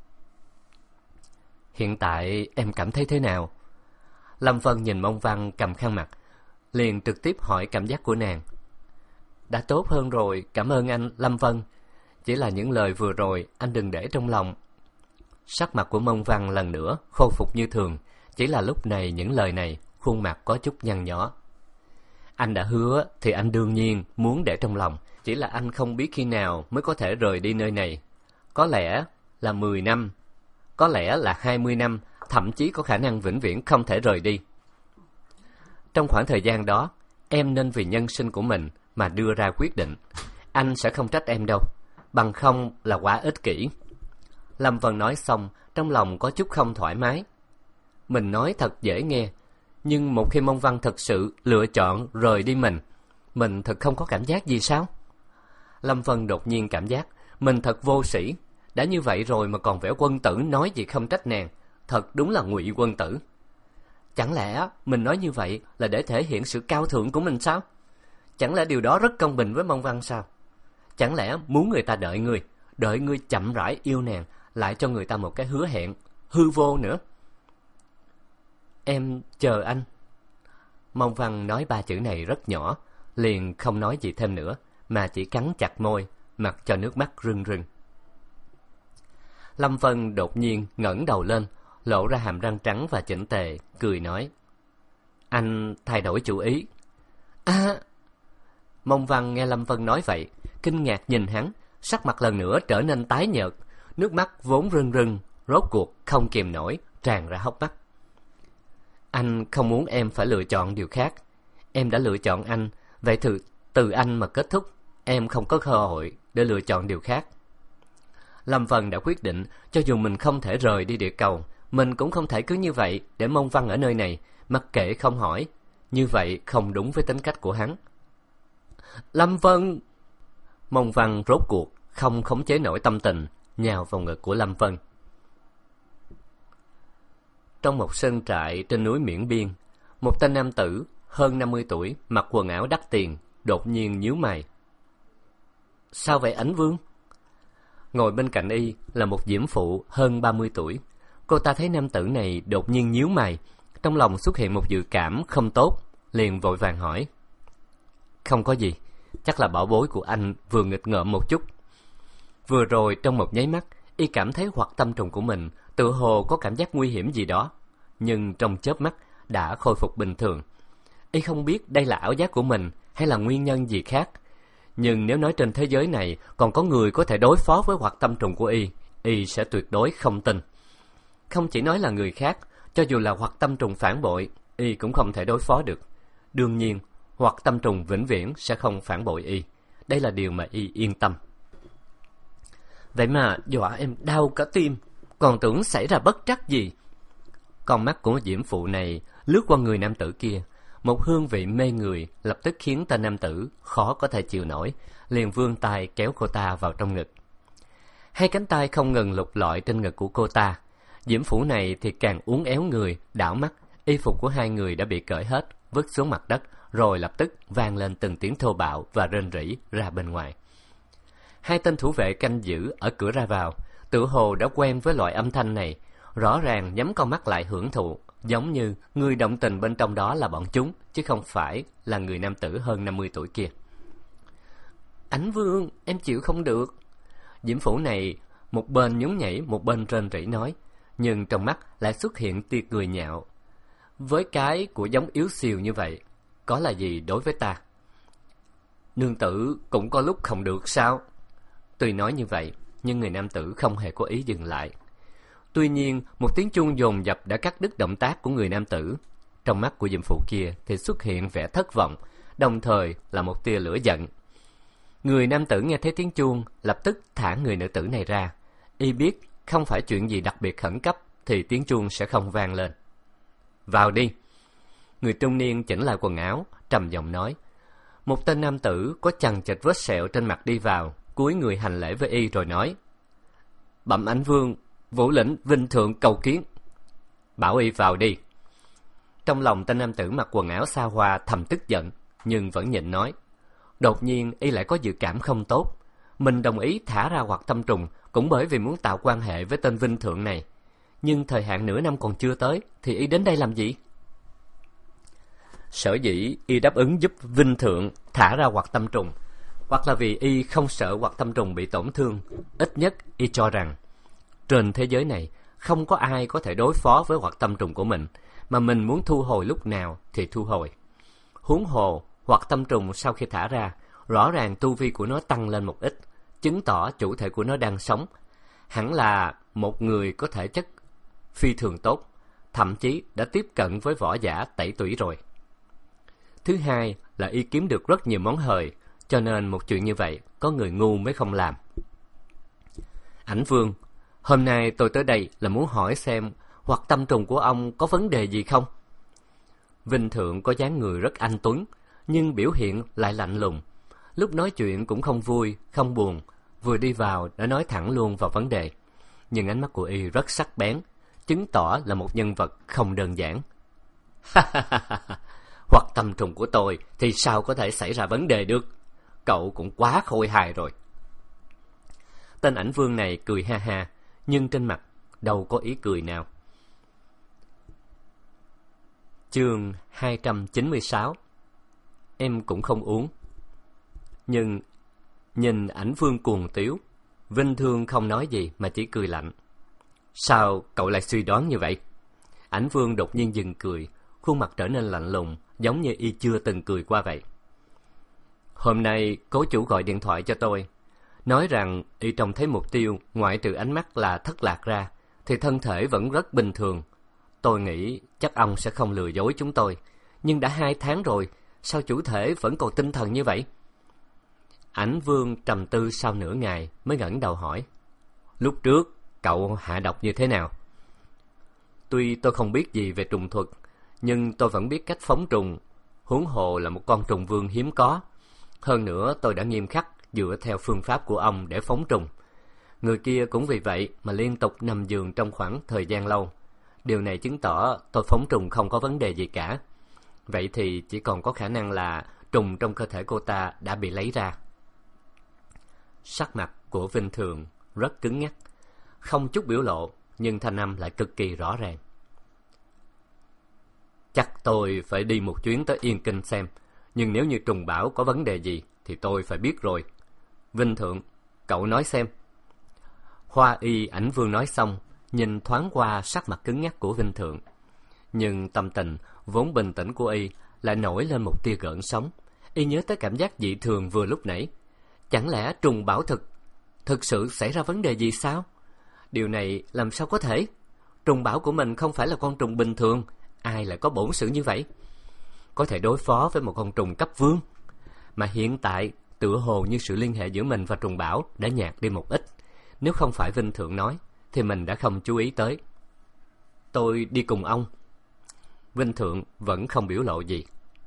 Hiện tại em cảm thấy thế nào? Lâm Vân nhìn Mông Văn cầm khăn mặt, liền trực tiếp hỏi cảm giác của nàng. Đã tốt hơn rồi, cảm ơn anh, Lâm Vân. Chỉ là những lời vừa rồi, anh đừng để trong lòng. Sắc mặt của Mông Văn lần nữa khôi phục như thường, chỉ là lúc này những lời này, khuôn mặt có chút nhăn nhó. Anh đã hứa thì anh đương nhiên muốn để trong lòng, chỉ là anh không biết khi nào mới có thể rời đi nơi này. Có lẽ là mười năm, có lẽ là hai mươi năm, thậm chí có khả năng vĩnh viễn không thể rời đi. Trong khoảng thời gian đó, em nên vì nhân sinh của mình mà đưa ra quyết định. Anh sẽ không trách em đâu, bằng không là quá ích kỷ. Lâm Vân nói xong, trong lòng có chút không thoải mái. Mình nói thật dễ nghe, nhưng một khi Mông Văn thật sự lựa chọn rời đi mình, mình thật không có cảm giác gì sao? Lâm Vân đột nhiên cảm giác mình thật vô sĩ. Đã như vậy rồi mà còn vẻ quân tử nói gì không trách nàng, thật đúng là ngụy quân tử. Chẳng lẽ mình nói như vậy là để thể hiện sự cao thượng của mình sao? Chẳng lẽ điều đó rất công bình với Mông Văn sao? Chẳng lẽ muốn người ta đợi ngươi, đợi ngươi chậm rãi yêu nàng, lại cho người ta một cái hứa hẹn hư vô nữa? Em chờ anh. Mông Văn nói ba chữ này rất nhỏ, liền không nói gì thêm nữa, mà chỉ cắn chặt môi, mặc cho nước mắt rưng rưng. Lâm Vân đột nhiên ngẩng đầu lên, lộ ra hàm răng trắng và chỉnh tề, cười nói: Anh thay đổi chủ ý. À! Mông Văn nghe Lâm Vân nói vậy, kinh ngạc nhìn hắn, sắc mặt lần nữa trở nên tái nhợt, nước mắt vốn rưng rưng, rốt cuộc không kìm nổi, tràn ra hốc mắt. Anh không muốn em phải lựa chọn điều khác. Em đã lựa chọn anh, vậy từ, từ anh mà kết thúc, em không có cơ hội để lựa chọn điều khác. Lâm Vân đã quyết định, cho dù mình không thể rời đi địa cầu, mình cũng không thể cứ như vậy để Mông Văn ở nơi này, mặc kệ không hỏi. Như vậy không đúng với tính cách của hắn. Lâm Vân! Mông Văn rốt cuộc không khống chế nổi tâm tình, nhào vào ngực của Lâm Vân. Trong một sơn trại trên núi Miễn Biên, một tên nam tử hơn năm mươi tuổi, mặc quần áo đắt tiền, đột nhiên nhíu mày. Sao vậy Ảnh Vương? Ngồi bên cạnh y là một diễm phụ hơn ba mươi tuổi. Cô ta thấy nam tử này đột nhiên nhíu mày, trong lòng xuất hiện một dự cảm không tốt, liền vội vàng hỏi. Không có gì, chắc là bảo bối của anh vừa nghịch ngợm một chút. Vừa rồi trong một nháy mắt, y cảm thấy hoạt tâm trùng của mình tự hồ có cảm giác nguy hiểm gì đó, nhưng trong chớp mắt đã khôi phục bình thường. Y không biết đây là ảo giác của mình hay là nguyên nhân gì khác, nhưng nếu nói trên thế giới này còn có người có thể đối phó với hoạt tâm trùng của y, y sẽ tuyệt đối không tin. Không chỉ nói là người khác, cho dù là hoạt tâm trùng phản bội, y cũng không thể đối phó được. Đương nhiên, hoạt tâm trùng vĩnh viễn sẽ không phản bội y. Đây là điều mà y yên tâm. Vậy mà dọa em đau cả tim, còn tưởng xảy ra bất trắc gì. Con mắt của diễm phụ này lướt qua người nam tử kia, một hương vị mê người lập tức khiến tên nam tử khó có thể chịu nổi, liền vươn tay kéo cô ta vào trong ngực. Hai cánh tay không ngừng lục lọi trên ngực của cô ta. Diễm phụ này thì càng uốn éo người, đảo mắt, y phục của hai người đã bị cởi hết, vứt xuống mặt đất, rồi lập tức vang lên từng tiếng thô bạo và rên rỉ ra bên ngoài. Hai tên thủ vệ canh giữ ở cửa ra vào, tự hồ đã quen với loại âm thanh này, rõ ràng nhắm con mắt lại hưởng thụ, giống như người động tình bên trong đó là bọn chúng, chứ không phải là người nam tử hơn năm mươi tuổi kia. Ảnh Vương, em chịu không được. Diễm phủ này một bên nhún nhảy, một bên rên rỉ nói, nhưng trong mắt lại xuất hiện tia cười nhạo. Với cái của giống yếu xìu như vậy, có là gì đối với ta? Nương tử cũng có lúc không được sao? Tuy nói như vậy, nhưng người nam tử không hề có ý dừng lại. Tuy nhiên, một tiếng chuông dồn dập đã cắt đứt động tác của người nam tử. Trong mắt của diệm phụ kia thì xuất hiện vẻ thất vọng, đồng thời là một tia lửa giận. Người nam tử nghe thấy tiếng chuông, lập tức thả người nữ tử này ra. Y biết không phải chuyện gì đặc biệt khẩn cấp thì tiếng chuông sẽ không vang lên. Vào đi. Người trung niên chỉnh lại quần áo, trầm giọng nói. Một tên nam tử có chằng chịt vết sẹo trên mặt đi vào, cúi người hành lễ với y rồi nói. Bẩm Ảnh Vương, Vũ lĩnh vinh thượng cầu kiến. Bảo y vào đi. Trong lòng tên nam tử mặc quần áo xa hoa thầm tức giận, nhưng vẫn nhịn nói. Đột nhiên y lại có dự cảm không tốt. Mình đồng ý thả ra hoạt tâm trùng cũng bởi vì muốn tạo quan hệ với tên vinh thượng này. Nhưng thời hạn nửa năm còn chưa tới, thì y đến đây làm gì? Sở dĩ y đáp ứng giúp vinh thượng thả ra hoạt tâm trùng, hoặc là vì y không sợ hoạt tâm trùng bị tổn thương. Ít nhất y cho rằng trên thế giới này không có ai có thể đối phó với hoạt tâm trùng của mình, mà mình muốn thu hồi lúc nào thì thu hồi. Huống hồ, hoạt tâm trùng sau khi thả ra, rõ ràng tu vi của nó tăng lên một ít, chứng tỏ chủ thể của nó đang sống. Hẳn là một người có thể chất phi thường tốt, thậm chí đã tiếp cận với võ giả tẩy tủy rồi. Thứ hai là y kiếm được rất nhiều món hời, cho nên một chuyện như vậy có người ngu mới không làm. Ảnh Vương, hôm nay tôi tới đây là muốn hỏi xem hoạt tâm trùng của ông có vấn đề gì không? Vinh thượng có dáng người rất anh tuấn, nhưng biểu hiện lại lạnh lùng. Lúc nói chuyện cũng không vui, không buồn, vừa đi vào đã nói thẳng luôn vào vấn đề. Nhưng ánh mắt của y rất sắc bén, chứng tỏ là một nhân vật không đơn giản. Hoặc tâm trùng của tôi thì sao có thể xảy ra vấn đề được? Cậu cũng quá khôi hài rồi. Tên ảnh vương này cười ha ha, nhưng trên mặt đâu có ý cười nào. Chương hai trăm chín mươi sáu. Em cũng không uống. Nhưng nhìn ảnh vương cuồng tiếu, Vinh Thương không nói gì mà chỉ cười lạnh. Sao cậu lại suy đoán như vậy? Ảnh vương đột nhiên dừng cười, khuôn mặt trở nên lạnh lùng, giống như y chưa từng cười qua vậy. Hôm nay cố chủ gọi điện thoại cho tôi, nói rằng y trông thấy mục tiêu ngoại trừ ánh mắt là thất lạc ra thì thân thể vẫn rất bình thường. Tôi nghĩ chắc ông sẽ không lừa dối chúng tôi, nhưng đã hai tháng rồi, sao chủ thể vẫn còn tinh thần như vậy? Ảnh vương trầm tư sau nửa ngày mới ngẩng đầu hỏi. Lúc trước cậu hạ độc như thế nào? Tuy tôi không biết gì về trùng thuật, nhưng tôi vẫn biết cách phóng trùng, huống hồ là một con trùng vương hiếm có. Hơn nữa tôi đã nghiêm khắc dựa theo phương pháp của ông để phóng trùng. Người kia cũng vì vậy mà liên tục nằm giường trong khoảng thời gian lâu. Điều này chứng tỏ tôi phóng trùng không có vấn đề gì cả. Vậy thì chỉ còn có khả năng là trùng trong cơ thể cô ta đã bị lấy ra. Sắc mặt của Vinh Thường rất cứng nhắc, không chút biểu lộ, nhưng thanh âm lại cực kỳ rõ ràng. Chắc tôi phải đi một chuyến tới Yên Kinh xem, nhưng nếu như trùng bảo có vấn đề gì thì tôi phải biết rồi. Vinh Thượng, cậu nói xem. Hoa y ảnh vương nói xong, nhìn thoáng qua sắc mặt cứng nhắc của Vinh Thượng. Nhưng tâm tình vốn bình tĩnh của y lại nổi lên một tia gợn sóng. Y nhớ tới cảm giác dị thường vừa lúc nãy. Chẳng lẽ trùng bảo thực thực sự xảy ra vấn đề gì sao? Điều này làm sao có thể? Trùng bảo của mình không phải là con trùng bình thường, ai lại có bổn sự như vậy? Có thể đối phó với một con trùng cấp vương. Mà hiện tại tựa hồ như sự liên hệ giữa mình và trùng bảo đã nhạt đi một ít. Nếu không phải Vinh Thượng nói thì mình đã không chú ý tới. Tôi đi cùng ông. Vinh Thượng vẫn không biểu lộ gì.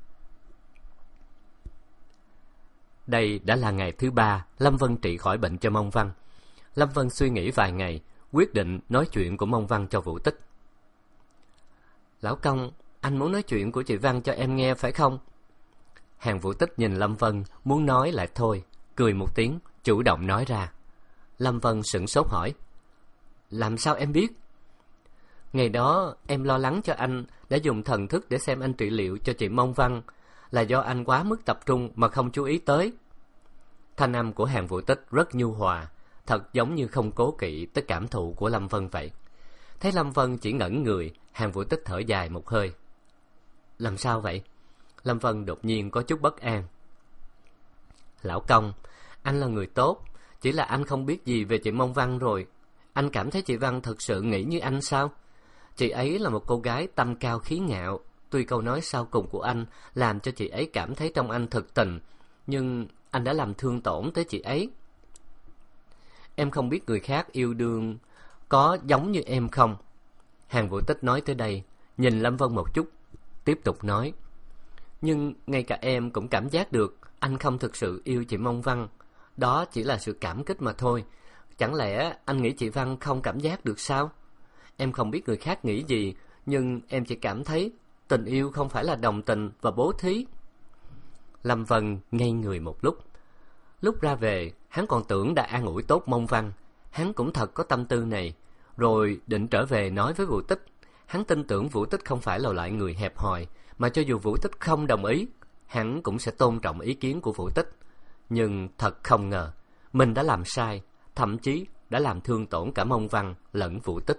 Đây đã là ngày thứ ba Lâm Vân trị khỏi bệnh cho Mông Văn. Lâm Vân suy nghĩ vài ngày, quyết định nói chuyện của Mông Văn cho Vũ Tích. Lão công, anh muốn nói chuyện của chị Văn cho em nghe phải không? Hàng Vũ Tích nhìn Lâm Vân, muốn nói lại thôi, cười một tiếng, chủ động nói ra. Lâm Vân sửng sốt hỏi. Làm sao em biết? Ngày đó em lo lắng cho anh, đã dùng thần thức để xem anh trị liệu cho chị Mông Văn, là do anh quá mức tập trung mà không chú ý tới. Thanh âm của Hàng Vũ Tích rất nhu hòa, thật giống như không cố kỵ tới cảm thụ của Lâm Vân vậy. Thấy Lâm Vân chỉ ngẩn người, Hàng Vũ Tích thở dài một hơi. Làm sao vậy? Lâm Vân đột nhiên có chút bất an. Lão công, anh là người tốt, chỉ là anh không biết gì về chị Mông Văn rồi. Anh cảm thấy chị Văn thực sự nghĩ như anh sao? Chị ấy là một cô gái tâm cao khí ngạo. Tuy câu nói sau cùng của anh làm cho chị ấy cảm thấy trong anh thực tình, nhưng anh đã làm thương tổn tới chị ấy. Em không biết người khác yêu đương có giống như em không? Hàng Vũ Tích nói tới đây, nhìn Lâm Vân một chút, tiếp tục nói. Nhưng ngay cả em cũng cảm giác được anh không thực sự yêu chị Mông Văn. Đó chỉ là sự cảm kích mà thôi. Chẳng lẽ anh nghĩ chị Văn không cảm giác được sao? Em không biết người khác nghĩ gì, nhưng em chỉ cảm thấy tình yêu không phải là đồng tình và bố thí. Lâm Vân ngây người một lúc. Lúc ra về, hắn còn tưởng đã an ủi tốt Mông Văn. Hắn cũng thật có tâm tư này. Rồi định trở về nói với Vũ Tích. Hắn tin tưởng Vũ Tích không phải là loại người hẹp hòi, mà cho dù Vũ Tích không đồng ý, hắn cũng sẽ tôn trọng ý kiến của Vũ Tích. Nhưng thật không ngờ, mình đã làm sai, thậm chí đã làm thương tổn cả Mông Văn lẫn Vũ Tích.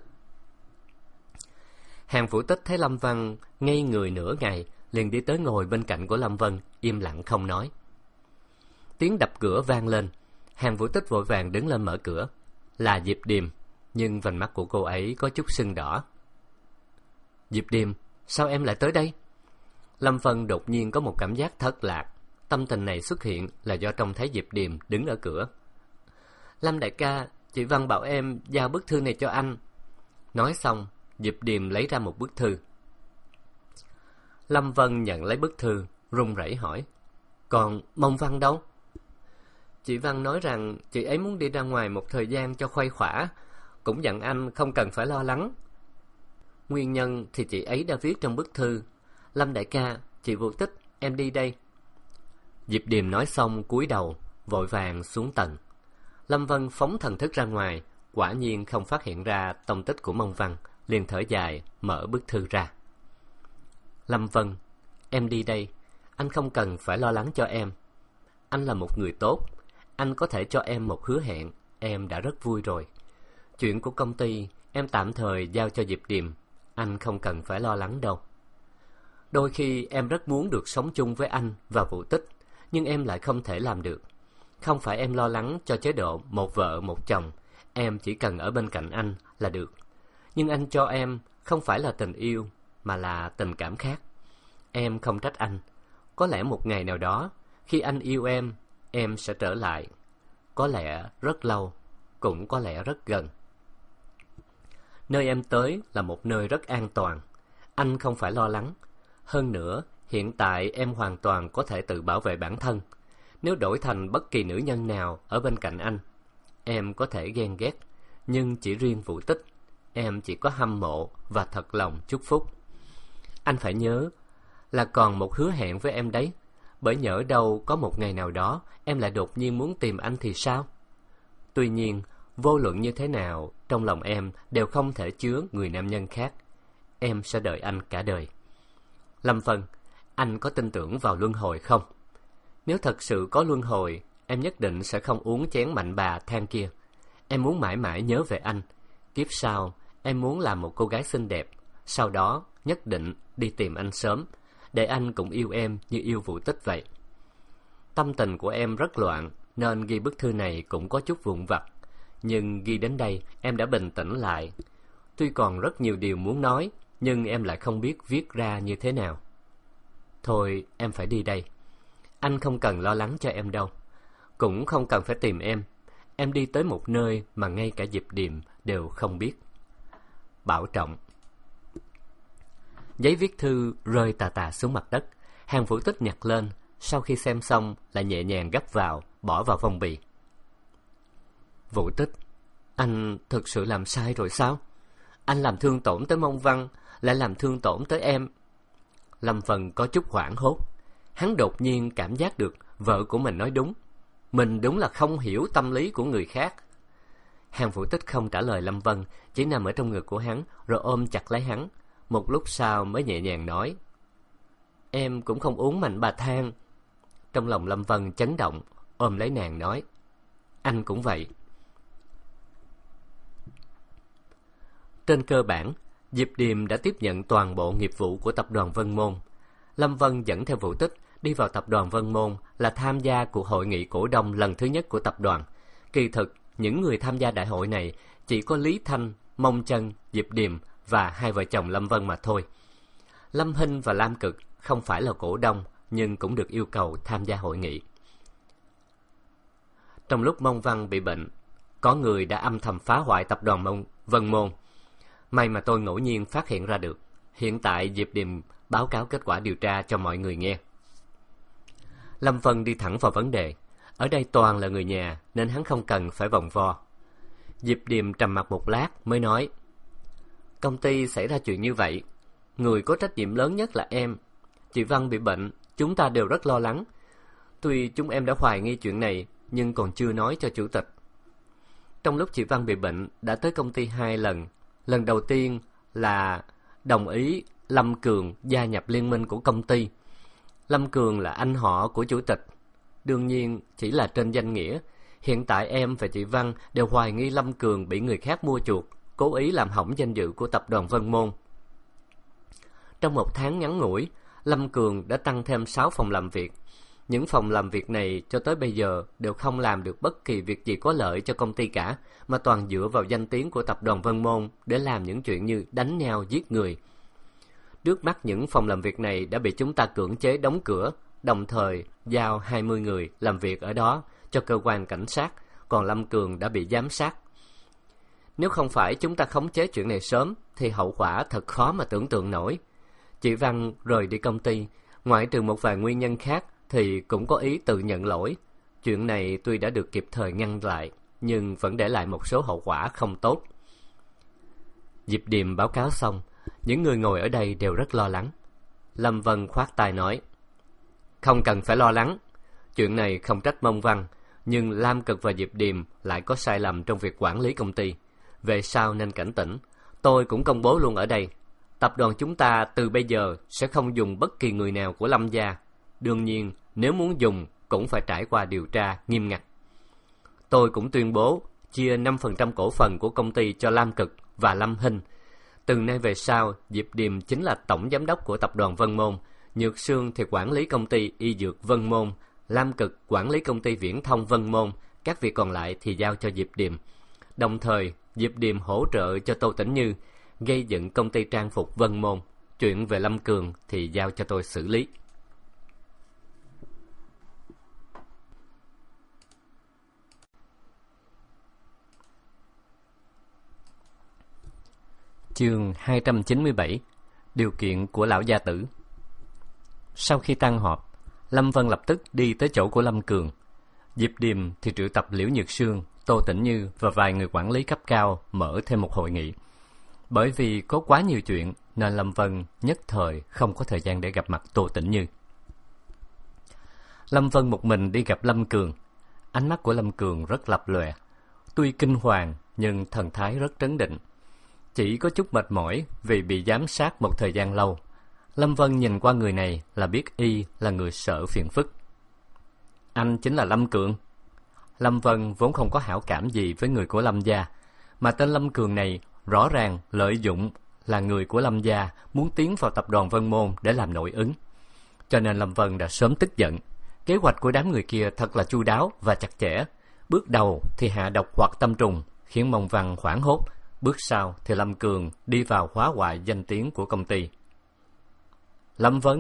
Hàng Vũ Tích thấy Lâm Văn ngây người nửa ngày, liền đi tới ngồi bên cạnh của Lâm Vân, im lặng không nói. Tiếng đập cửa vang lên, Hàng Vũ Tích vội vàng đứng lên mở cửa. Là Diệp Điềm, nhưng vành mắt của cô ấy có chút sưng đỏ. Diệp Điềm, sao em lại tới đây? Lâm Vân đột nhiên có một cảm giác thất lạc. Tâm tình này xuất hiện là do trông thấy Diệp Điềm đứng ở cửa. Lâm đại ca, chị Văn bảo em giao bức thư này cho anh. Nói xong, Diệp Điềm lấy ra một bức thư. Lâm Vân nhận lấy bức thư, run rẩy hỏi. Còn Mông Văn đâu? Chị Văn nói rằng chị ấy muốn đi ra ngoài một thời gian cho khuây khỏa, cũng dặn anh không cần phải lo lắng. Nguyên nhân thì chị ấy đã viết trong bức thư, Lâm đại ca, chị Vũ Tích, em đi đây. Diệp Điềm nói xong cúi đầu, vội vàng xuống tầng. Lâm Vân phóng thần thức ra ngoài, quả nhiên không phát hiện ra tông tích của Mông Văn, liền thở dài, mở bức thư ra. Lâm Vân, em đi đây, anh không cần phải lo lắng cho em. Anh là một người tốt, anh có thể cho em một hứa hẹn, em đã rất vui rồi. Chuyện của công ty, em tạm thời giao cho Diệp Điềm, anh không cần phải lo lắng đâu. Đôi khi em rất muốn được sống chung với anh và Vũ Tích, nhưng em lại không thể làm được. Không phải em lo lắng cho chế độ một vợ một chồng, em chỉ cần ở bên cạnh anh là được. Nhưng anh cho em không phải là tình yêu, mà là tình cảm khác. Em không trách anh. Có lẽ một ngày nào đó, khi anh yêu em, em sẽ trở lại. Có lẽ rất lâu, cũng có lẽ rất gần. Nơi em tới là một nơi rất an toàn. Anh không phải lo lắng. Hơn nữa, hiện tại em hoàn toàn có thể tự bảo vệ bản thân. Nếu đổi thành bất kỳ nữ nhân nào ở bên cạnh anh, em có thể ghen ghét. Nhưng chỉ riêng Vũ Tích, em chỉ có hâm mộ và thật lòng chúc phúc. Anh phải nhớ là còn một hứa hẹn với em đấy. Bởi nhỡ đâu có một ngày nào đó em lại đột nhiên muốn tìm anh thì sao? Tuy nhiên, vô luận như thế nào, trong lòng em đều không thể chứa người nam nhân khác. Em sẽ đợi anh cả đời. Lâm Vân, anh có tin tưởng vào luân hồi không? Nếu thật sự có luân hồi, em nhất định sẽ không uống chén mạnh bà than kia. Em muốn mãi mãi nhớ về anh. Kiếp sau, em muốn làm một cô gái xinh đẹp. Sau đó, nhất định đi tìm anh sớm, để anh cũng yêu em như yêu Vũ Tích vậy. Tâm tình của em rất loạn, nên ghi bức thư này cũng có chút vụn vặt. Nhưng ghi đến đây, em đã bình tĩnh lại. Tuy còn rất nhiều điều muốn nói, nhưng em lại không biết viết ra như thế nào. Thôi, em phải đi đây. Anh không cần lo lắng cho em đâu. Cũng không cần phải tìm em. Em đi tới một nơi mà ngay cả Diệp Điềm đều không biết. Bảo trọng. Giấy viết thư rơi tà tà xuống mặt đất. Hàng Vũ Tích nhặt lên, sau khi xem xong lại nhẹ nhàng gấp vào, bỏ vào phong bì. Vũ Tích, anh thực sự làm sai rồi sao? Anh làm thương tổn tới Mông Văn, lại làm thương tổn tới em. Lâm Vân có chút hoảng hốt. Hắn đột nhiên cảm giác được vợ của mình nói đúng. Mình đúng là không hiểu tâm lý của người khác. Hàng Vũ Tích không trả lời Lâm Vân, chỉ nằm ở trong ngực của hắn, rồi ôm chặt lấy hắn. Một lúc sau mới nhẹ nhàng nói, em cũng không uống mạnh bà than. Trong lòng Lâm Vân chấn động, ôm lấy nàng nói, anh cũng vậy. Trên cơ bản, Diệp Điềm đã tiếp nhận toàn bộ nghiệp vụ của tập đoàn Vân Môn. Lâm Vân dẫn theo Vũ Tích đi vào tập đoàn Vân Môn là tham gia cuộc hội nghị cổ đông lần thứ nhất của tập đoàn. Kỳ thực, những người tham gia đại hội này chỉ có Lý Thanh, Mông Chân, Diệp Điềm và hai vợ chồng Lâm Vân mà thôi. Lâm Hinh và Lam Cực không phải là cổ đông, nhưng cũng được yêu cầu tham gia hội nghị. Trong lúc Mông Văn bị bệnh, có người đã âm thầm phá hoại tập đoàn Mông, Vân Môn. May mà tôi ngẫu nhiên phát hiện ra được. Hiện tại Diệp Điềm báo cáo kết quả điều tra cho mọi người nghe. Lâm Vân đi thẳng vào vấn đề. Ở đây toàn là người nhà, nên hắn không cần phải vòng vo. Diệp Điềm trầm mặc một lát mới nói, công ty xảy ra chuyện như vậy, người có trách nhiệm lớn nhất là em. Chị Văn bị bệnh, chúng ta đều rất lo lắng. Tuy chúng em đã hoài nghi chuyện này, nhưng còn chưa nói cho chủ tịch. Trong lúc chị Văn bị bệnh, đã tới công ty hai lần. Lần đầu tiên là đồng ý Lâm Cường gia nhập liên minh của công ty. Lâm Cường là anh họ của chủ tịch, đương nhiên chỉ là trên danh nghĩa. Hiện tại em và chị Văn đều hoài nghi Lâm Cường bị người khác mua chuộc, cố ý làm hỏng danh dự của tập đoàn Vân Môn. Trong một tháng ngắn ngủi, Lâm Cường đã tăng thêm sáu phòng làm việc. Những phòng làm việc này cho tới bây giờ đều không làm được bất kỳ việc gì có lợi cho công ty cả, mà toàn dựa vào danh tiếng của tập đoàn Vân Môn để làm những chuyện như đánh nhau, giết người. Trước mắt những phòng làm việc này đã bị chúng ta cưỡng chế đóng cửa, đồng thời giao hai mươi người làm việc ở đó cho cơ quan cảnh sát, còn Lâm Cường đã bị giám sát. Nếu không phải chúng ta khống chế chuyện này sớm, thì hậu quả thật khó mà tưởng tượng nổi. Chị Văn rời đi công ty, ngoại trừ một vài nguyên nhân khác, thì cũng có ý tự nhận lỗi. Chuyện này tuy đã được kịp thời ngăn lại, nhưng vẫn để lại một số hậu quả không tốt. Diệp Điềm báo cáo xong, những người ngồi ở đây đều rất lo lắng. Lâm Vân khoát tay nói, không cần phải lo lắng. Chuyện này không trách Mông Văn, nhưng Lam Cực và Diệp Điềm lại có sai lầm trong việc quản lý công ty. Về sau nên cảnh tỉnh. Tôi cũng công bố luôn ở đây. Tập đoàn chúng ta từ bây giờ sẽ không dùng bất kỳ người nào của Lâm gia. Đương nhiên, nếu muốn dùng cũng phải trải qua điều tra nghiêm ngặt. Tôi cũng tuyên bố chia năm phần trăm cổ phần của công ty cho Lam Cực và Lâm Hinh. Từ nay về sau, Diệp Điềm chính là tổng giám đốc của tập đoàn Vân Môn, Nhược Sương thì quản lý công ty y dược Vân Môn, Lam Cực quản lý công ty viễn thông Vân Môn, các việc còn lại thì giao cho Diệp Điềm. Đồng thời, Diệp Điềm hỗ trợ cho Tô Tĩnh Như gây dựng công ty trang phục Vân Môn. Chuyện về Lâm Cường thì giao cho tôi xử lý. Chương hai trăm chín mươi bảy. Điều kiện của lão gia tử. Sau khi tan họp, Lâm Vân lập tức đi tới chỗ của Lâm Cường. Diệp Điềm thì triệu tập Liễu Nhược Sương, Tô Tĩnh Như và vài người quản lý cấp cao mở thêm một hội nghị. Bởi vì có quá nhiều chuyện nên Lâm Vân nhất thời không có thời gian để gặp mặt Tô Tĩnh Như. Lâm Vân một mình đi gặp Lâm Cường. Ánh mắt của Lâm Cường rất lập lòe. Tuy kinh hoàng nhưng thần thái rất trấn định. Chỉ có chút mệt mỏi vì bị giám sát một thời gian lâu. Lâm Vân nhìn qua người này là biết y là người sợ phiền phức. Anh chính là Lâm Cường. Lâm Vân vốn không có hảo cảm gì với người của Lâm gia, mà tên Lâm Cường này rõ ràng lợi dụng là người của Lâm gia muốn tiến vào tập đoàn Vân Môn để làm nội ứng. Cho nên Lâm Vân đã sớm tức giận. Kế hoạch của đám người kia thật là chu đáo và chặt chẽ. Bước đầu thì hạ độc hoặc tâm trùng, khiến Mông Văn hoảng hốt. Bước sau thì Lâm Cường đi vào phá hoại danh tiếng của công ty. Lâm Vân.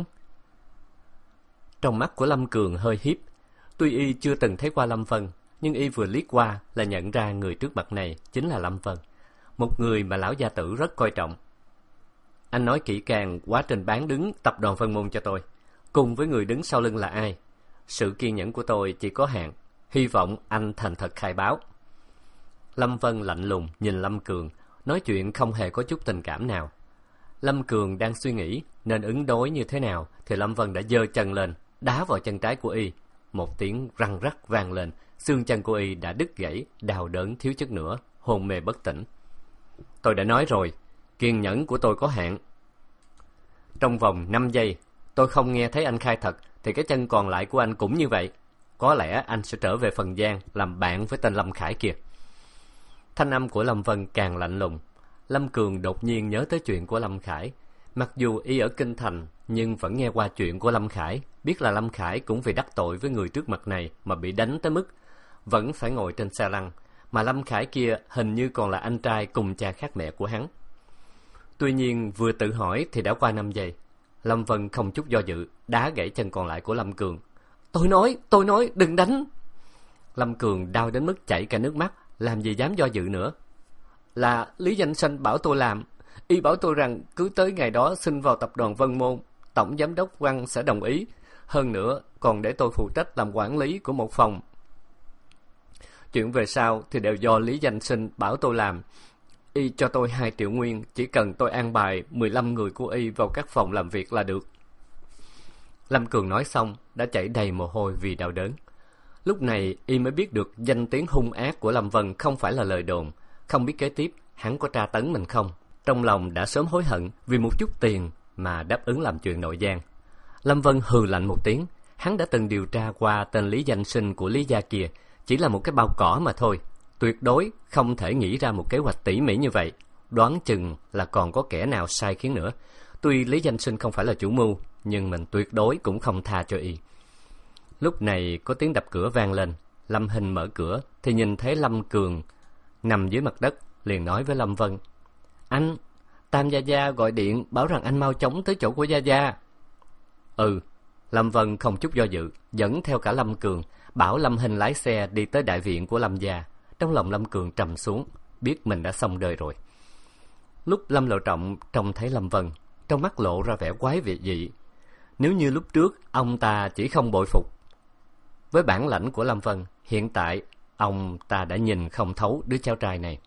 Trong mắt của Lâm Cường hơi hiếp. Tuy y chưa từng thấy qua Lâm Vân, nhưng y vừa liếc qua là nhận ra người trước mặt này chính là Lâm Vân, một người mà lão gia tử rất coi trọng. Anh nói kỹ càng quá trình bán đứng tập đoàn Vân Môn cho tôi, cùng với người đứng sau lưng là ai. Sự kiên nhẫn của tôi chỉ có hạn, hy vọng anh thành thật khai báo. Lâm Vân lạnh lùng nhìn Lâm Cường, nói chuyện không hề có chút tình cảm nào. Lâm Cường đang suy nghĩ nên ứng đối như thế nào thì Lâm Vân đã giơ chân lên, đá vào chân trái của y. Một tiếng răng rắc vang lên, xương chân của y đã đứt gãy, đau đớn thiếu chút nữa, hôn mê bất tỉnh. Tôi đã nói rồi, kiên nhẫn của tôi có hạn. Trong vòng năm giây, tôi không nghe thấy anh khai thật thì cái chân còn lại của anh cũng như vậy. Có lẽ anh sẽ trở về Phần Giang làm bạn với tên Lâm Khải kia. Thanh âm của Lâm Vân càng lạnh lùng. Lâm Cường đột nhiên nhớ tới chuyện của Lâm Khải. Mặc dù y ở Kinh Thành, nhưng vẫn nghe qua chuyện của Lâm Khải, biết là Lâm Khải cũng vì đắc tội với người trước mặt này mà bị đánh tới mức vẫn phải ngồi trên xe lăn, mà Lâm Khải kia hình như còn là anh trai cùng cha khác mẹ của hắn. Tuy nhiên vừa tự hỏi thì đã qua năm giây. Lâm Vân không chút do dự, đá gãy chân còn lại của Lâm Cường. Tôi nói, tôi nói, đừng đánh. Lâm Cường đau đến mức chảy cả nước mắt, làm gì dám do dự nữa. Là Lý Danh Sanh bảo tôi làm. Y bảo tôi rằng cứ tới ngày đó xin vào tập đoàn Vân Môn, tổng giám đốc Văn sẽ đồng ý. Hơn nữa còn để tôi phụ trách làm quản lý của một phòng. Chuyện về sau thì đều do Lý Danh Sinh bảo tôi làm. Y cho tôi hai triệu nguyên, chỉ cần tôi an bài mười lăm người của Y vào các phòng làm việc là được. Lâm Cường nói xong đã chảy đầy mồ hôi vì đau đớn. Lúc này Y mới biết được danh tiếng hung ác của Lâm Vân không phải là lời đồn. Không biết kế tiếp hắn có tra tấn mình không. Trong lòng đã sớm hối hận vì một chút tiền mà đáp ứng làm chuyện nội gian. Lâm Vân hừ lạnh một tiếng. Hắn đã từng điều tra qua tên Lý Danh Sinh của Lý gia kia, chỉ là một cái bao cỏ mà thôi. Tuyệt đối không thể nghĩ ra một kế hoạch tỉ mỉ như vậy. Đoán chừng là còn có kẻ nào sai khiến nữa. Tuy Lý Danh Sinh không phải là chủ mưu, nhưng mình tuyệt đối cũng không tha cho Y. Lúc này có tiếng đập cửa vang lên. Lâm Hinh mở cửa thì nhìn thấy Lâm Cường nằm dưới mặt đất, liền nói với Lâm Vân: Anh, Tam Gia Gia gọi điện bảo rằng anh mau chóng tới chỗ của Gia Gia. Ừ. Lâm Vân không chút do dự, dẫn theo cả Lâm Cường, bảo Lâm Hinh lái xe đi tới đại viện của Lâm gia. Trong lòng Lâm Cường trầm xuống, biết mình đã xong đời rồi. Lúc Lâm Lộ Trọng trông thấy Lâm Vân, trong mắt lộ ra vẻ quái dị dị. Nếu như lúc trước ông ta chỉ không bội phục với bản lãnh của Lâm Vân, hiện tại ông ta đã nhìn không thấu đứa cháu trai này.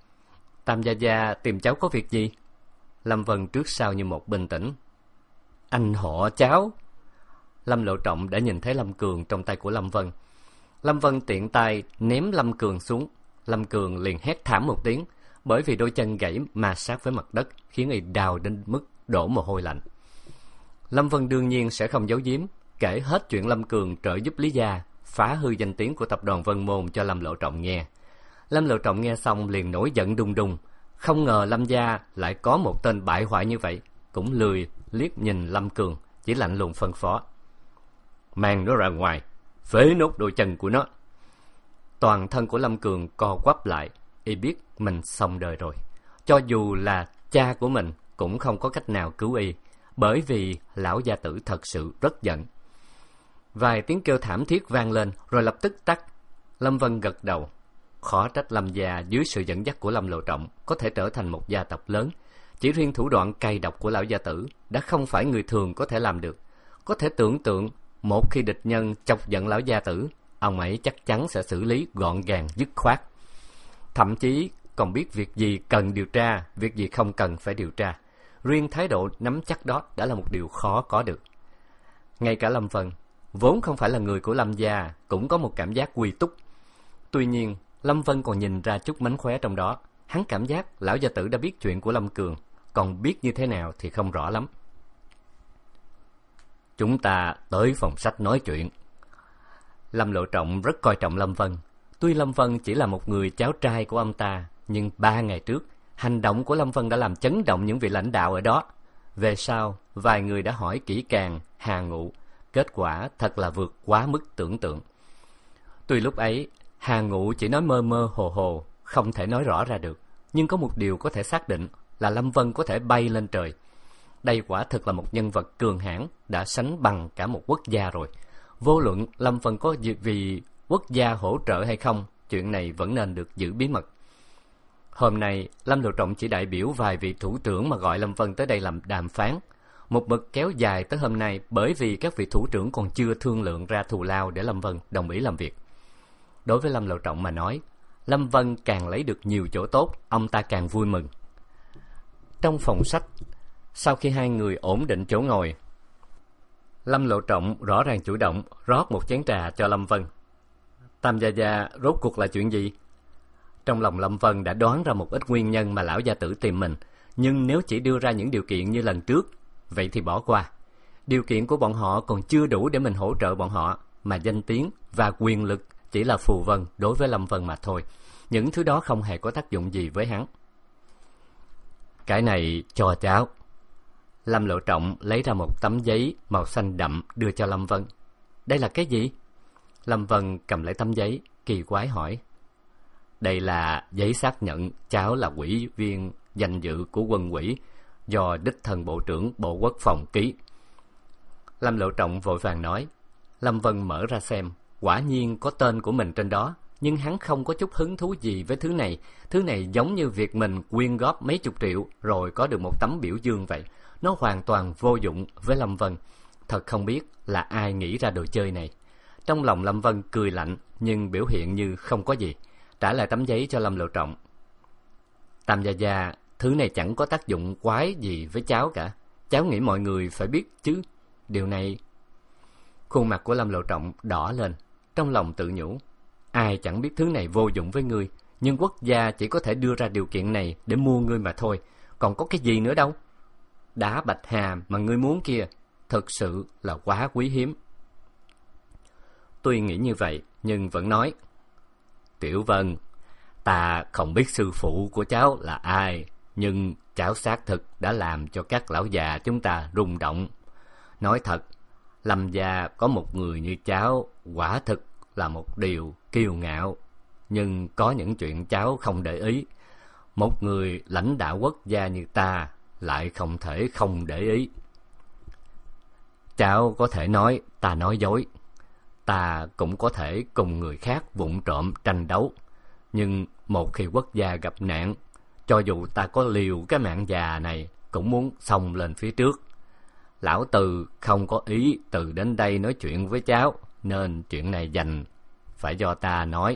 Tam Gia Gia tìm cháu có việc gì? Lâm Vân trước sau như một bình tĩnh. anh họ cháu. Lâm Lộ Trọng đã nhìn thấy Lâm Cường trong tay của Lâm Vân. Lâm Vân tiện tay ném Lâm Cường xuống. Lâm Cường liền hét thảm một tiếng, bởi vì đôi chân gãy ma sát với mặt đất, khiến y đau đến mức đổ mồ hôi lạnh. Lâm Vân đương nhiên sẽ không giấu giếm, kể hết chuyện Lâm Cường trợ giúp Lý Gia phá hư danh tiếng của tập đoàn Vân Môn cho Lâm Lộ Trọng nghe. Lâm Lộ Trọng nghe xong liền nổi giận đùng đùng, không ngờ Lâm gia lại có một tên bại hoại như vậy, cũng lười liếc nhìn Lâm Cường, chỉ lạnh lùng phân phó: mang nó ra ngoài, phế nốt đôi chân của nó. Toàn thân của Lâm Cường co quắp lại, y biết mình xong đời rồi. Cho dù là cha của mình cũng không có cách nào cứu y, bởi vì lão gia tử thật sự rất giận. Vài tiếng kêu thảm thiết vang lên rồi lập tức tắt. Lâm Vân gật đầu. Khó trách Lâm gia dưới sự dẫn dắt của Lâm Lộ Trọng có thể trở thành một gia tộc lớn. Chỉ riêng thủ đoạn cay độc của lão gia tử đã không phải người thường có thể làm được. Có thể tưởng tượng, một khi địch nhân chọc giận lão gia tử, ông ấy chắc chắn sẽ xử lý gọn gàng dứt khoát. Thậm chí còn biết việc gì cần điều tra, việc gì không cần phải điều tra. Riêng thái độ nắm chắc đó đã là một điều khó có được. Ngay cả Lâm Vân, vốn không phải là người của Lâm gia, cũng có một cảm giác quy túc. Tuy nhiên, Lâm Vân còn nhìn ra chút mánh khóe trong đó. Hắn cảm giác lão gia tử đã biết chuyện của Lâm Cường, còn biết như thế nào thì không rõ lắm. Chúng ta tới phòng sách nói chuyện. Lâm Lộ Trọng rất coi trọng Lâm Vân. Tuy Lâm Vân chỉ là một người cháu trai của ông ta, nhưng ba ngày trước, hành động của Lâm Vân đã làm chấn động những vị lãnh đạo ở đó. Về sau, vài người đã hỏi kỹ càng Hà Ngụ, kết quả thật là vượt quá mức tưởng tượng. Tuy lúc ấy, Hà Ngụ chỉ nói mơ mơ hồ hồ, không thể nói rõ ra được, nhưng có một điều có thể xác định là Lâm Vân có thể bay lên trời. Đây quả thực là một nhân vật cường hãn, đã sánh bằng cả một quốc gia rồi. Vô luận Lâm Vân có vì quốc gia hỗ trợ hay không, chuyện này vẫn nên được giữ bí mật. Hôm nay, Lâm Lộ Trọng chỉ đại biểu vài vị thủ trưởng mà gọi Lâm Vân tới đây làm đàm phán. Một mực kéo dài tới hôm nay bởi vì các vị thủ trưởng còn chưa thương lượng ra thù lao để Lâm Vân đồng ý làm việc. Đối với Lâm Lộ Trọng mà nói, Lâm Vân càng lấy được nhiều chỗ tốt, ông ta càng vui mừng. Trong phòng sách, sau khi hai người ổn định chỗ ngồi, Lâm Lộ Trọng rõ ràng chủ động rót một chén trà cho Lâm Vân. Tam gia gia, rốt cuộc là chuyện gì? Trong lòng Lâm Vân đã đoán ra một ít nguyên nhân mà lão gia tử tìm mình, nhưng nếu chỉ đưa ra những điều kiện như lần trước, vậy thì bỏ qua. Điều kiện của bọn họ còn chưa đủ để mình hỗ trợ bọn họ, mà danh tiếng và quyền lực chỉ là phù vân đối với Lâm Vân mà thôi. Những thứ đó không hề có tác dụng gì với hắn. Cái này cho cháu. Lâm Lộ Trọng lấy ra một tấm giấy màu xanh đậm đưa cho Lâm Vân. Đây là cái gì? Lâm Vân cầm lấy tấm giấy, kỳ quái hỏi. Đây là giấy xác nhận cháu là ủy viên danh dự của quân ủy, do đích thân Bộ trưởng Bộ Quốc phòng ký. Lâm Lộ Trọng vội vàng nói. Lâm Vân mở ra xem, quả nhiên có tên của mình trên đó, nhưng hắn không có chút hứng thú gì với thứ này. Thứ này giống như việc mình quyên góp mấy chục triệu rồi có được một tấm biểu dương vậy. Nó hoàn toàn vô dụng với Lâm Vân. Thật không biết là ai nghĩ ra đồ chơi này. Trong lòng Lâm Vân cười lạnh, nhưng biểu hiện như không có gì, trả lại tấm giấy cho Lâm Lộ Trọng. Tam gia gia, thứ này chẳng có tác dụng quái gì với cháu cả. Cháu nghĩ mọi người phải biết chứ. Điều này... Khuôn mặt của Lâm Lộ Trọng đỏ lên, trong lòng tự nhủ. Ai chẳng biết thứ này vô dụng với ngươi, nhưng quốc gia chỉ có thể đưa ra điều kiện này để mua ngươi mà thôi. Còn có cái gì nữa đâu. Đá bạch hà mà ngươi muốn kia, thực sự là quá quý hiếm. Tuy nghĩ như vậy, nhưng vẫn nói. Tiểu Vân, ta không biết sư phụ của cháu là ai, nhưng cháu xác thực đã làm cho các lão già chúng ta rung động. Nói thật, Lâm gia có một người như cháu quả thực là một điều kiêu ngạo, nhưng có những chuyện cháu không để ý. Một người lãnh đạo quốc gia như ta lại không thể không để ý. Cháu có thể nói ta nói dối, ta cũng có thể cùng người khác vụng trộm tranh đấu, nhưng một khi quốc gia gặp nạn, cho dù ta có liều cái mạng già này cũng muốn xông lên phía trước. Lão Từ không có ý từ đến đây nói chuyện với cháu, nên chuyện này dành phải do ta nói.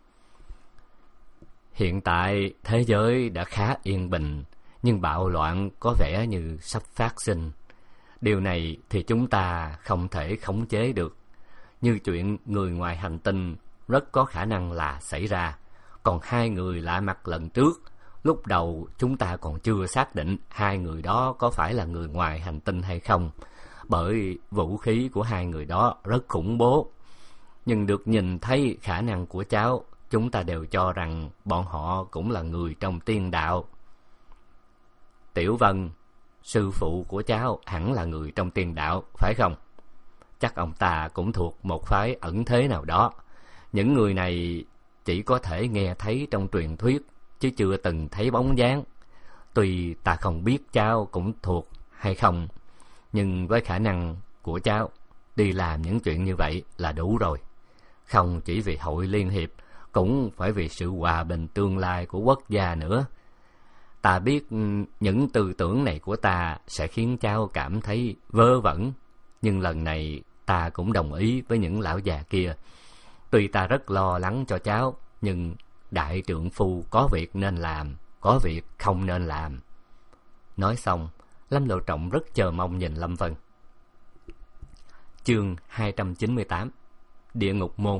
Hiện tại thế giới đã khá yên bình, nhưng bạo loạn có vẻ như sắp phát sinh. Điều này thì chúng ta không thể khống chế được. Như chuyện người ngoài hành tinh rất có khả năng là xảy ra. Còn hai người lạ mặt lần trước, lúc đầu chúng ta còn chưa xác định hai người đó có phải là người ngoài hành tinh hay không, bởi vũ khí của hai người đó rất khủng bố. Nhưng được nhìn thấy khả năng của cháu, chúng ta đều cho rằng bọn họ cũng là người trong tiên đạo. Tiểu Vân, sư phụ của cháu hẳn là người trong tiên đạo, phải không? Chắc ông ta cũng thuộc một phái ẩn thế nào đó. Những người này chỉ có thể nghe thấy trong truyền thuyết, chứ chưa từng thấy bóng dáng. Tuy ta không biết cháu cũng thuộc hay không, nhưng với khả năng của cháu, đi làm những chuyện như vậy là đủ rồi. Không chỉ vì hội liên hiệp, cũng phải vì sự hòa bình tương lai của quốc gia nữa. Ta biết những tư tưởng này của ta sẽ khiến cháu cảm thấy vớ vẩn, nhưng lần này ta cũng đồng ý với những lão già kia. Tuy ta rất lo lắng cho cháu, nhưng đại trượng phu có việc nên làm, có việc không nên làm. Nói xong, Lâm Lộ Trọng rất chờ mong nhìn Lâm Vân. Chương hai trăm chín mươi tám. Địa ngục môn.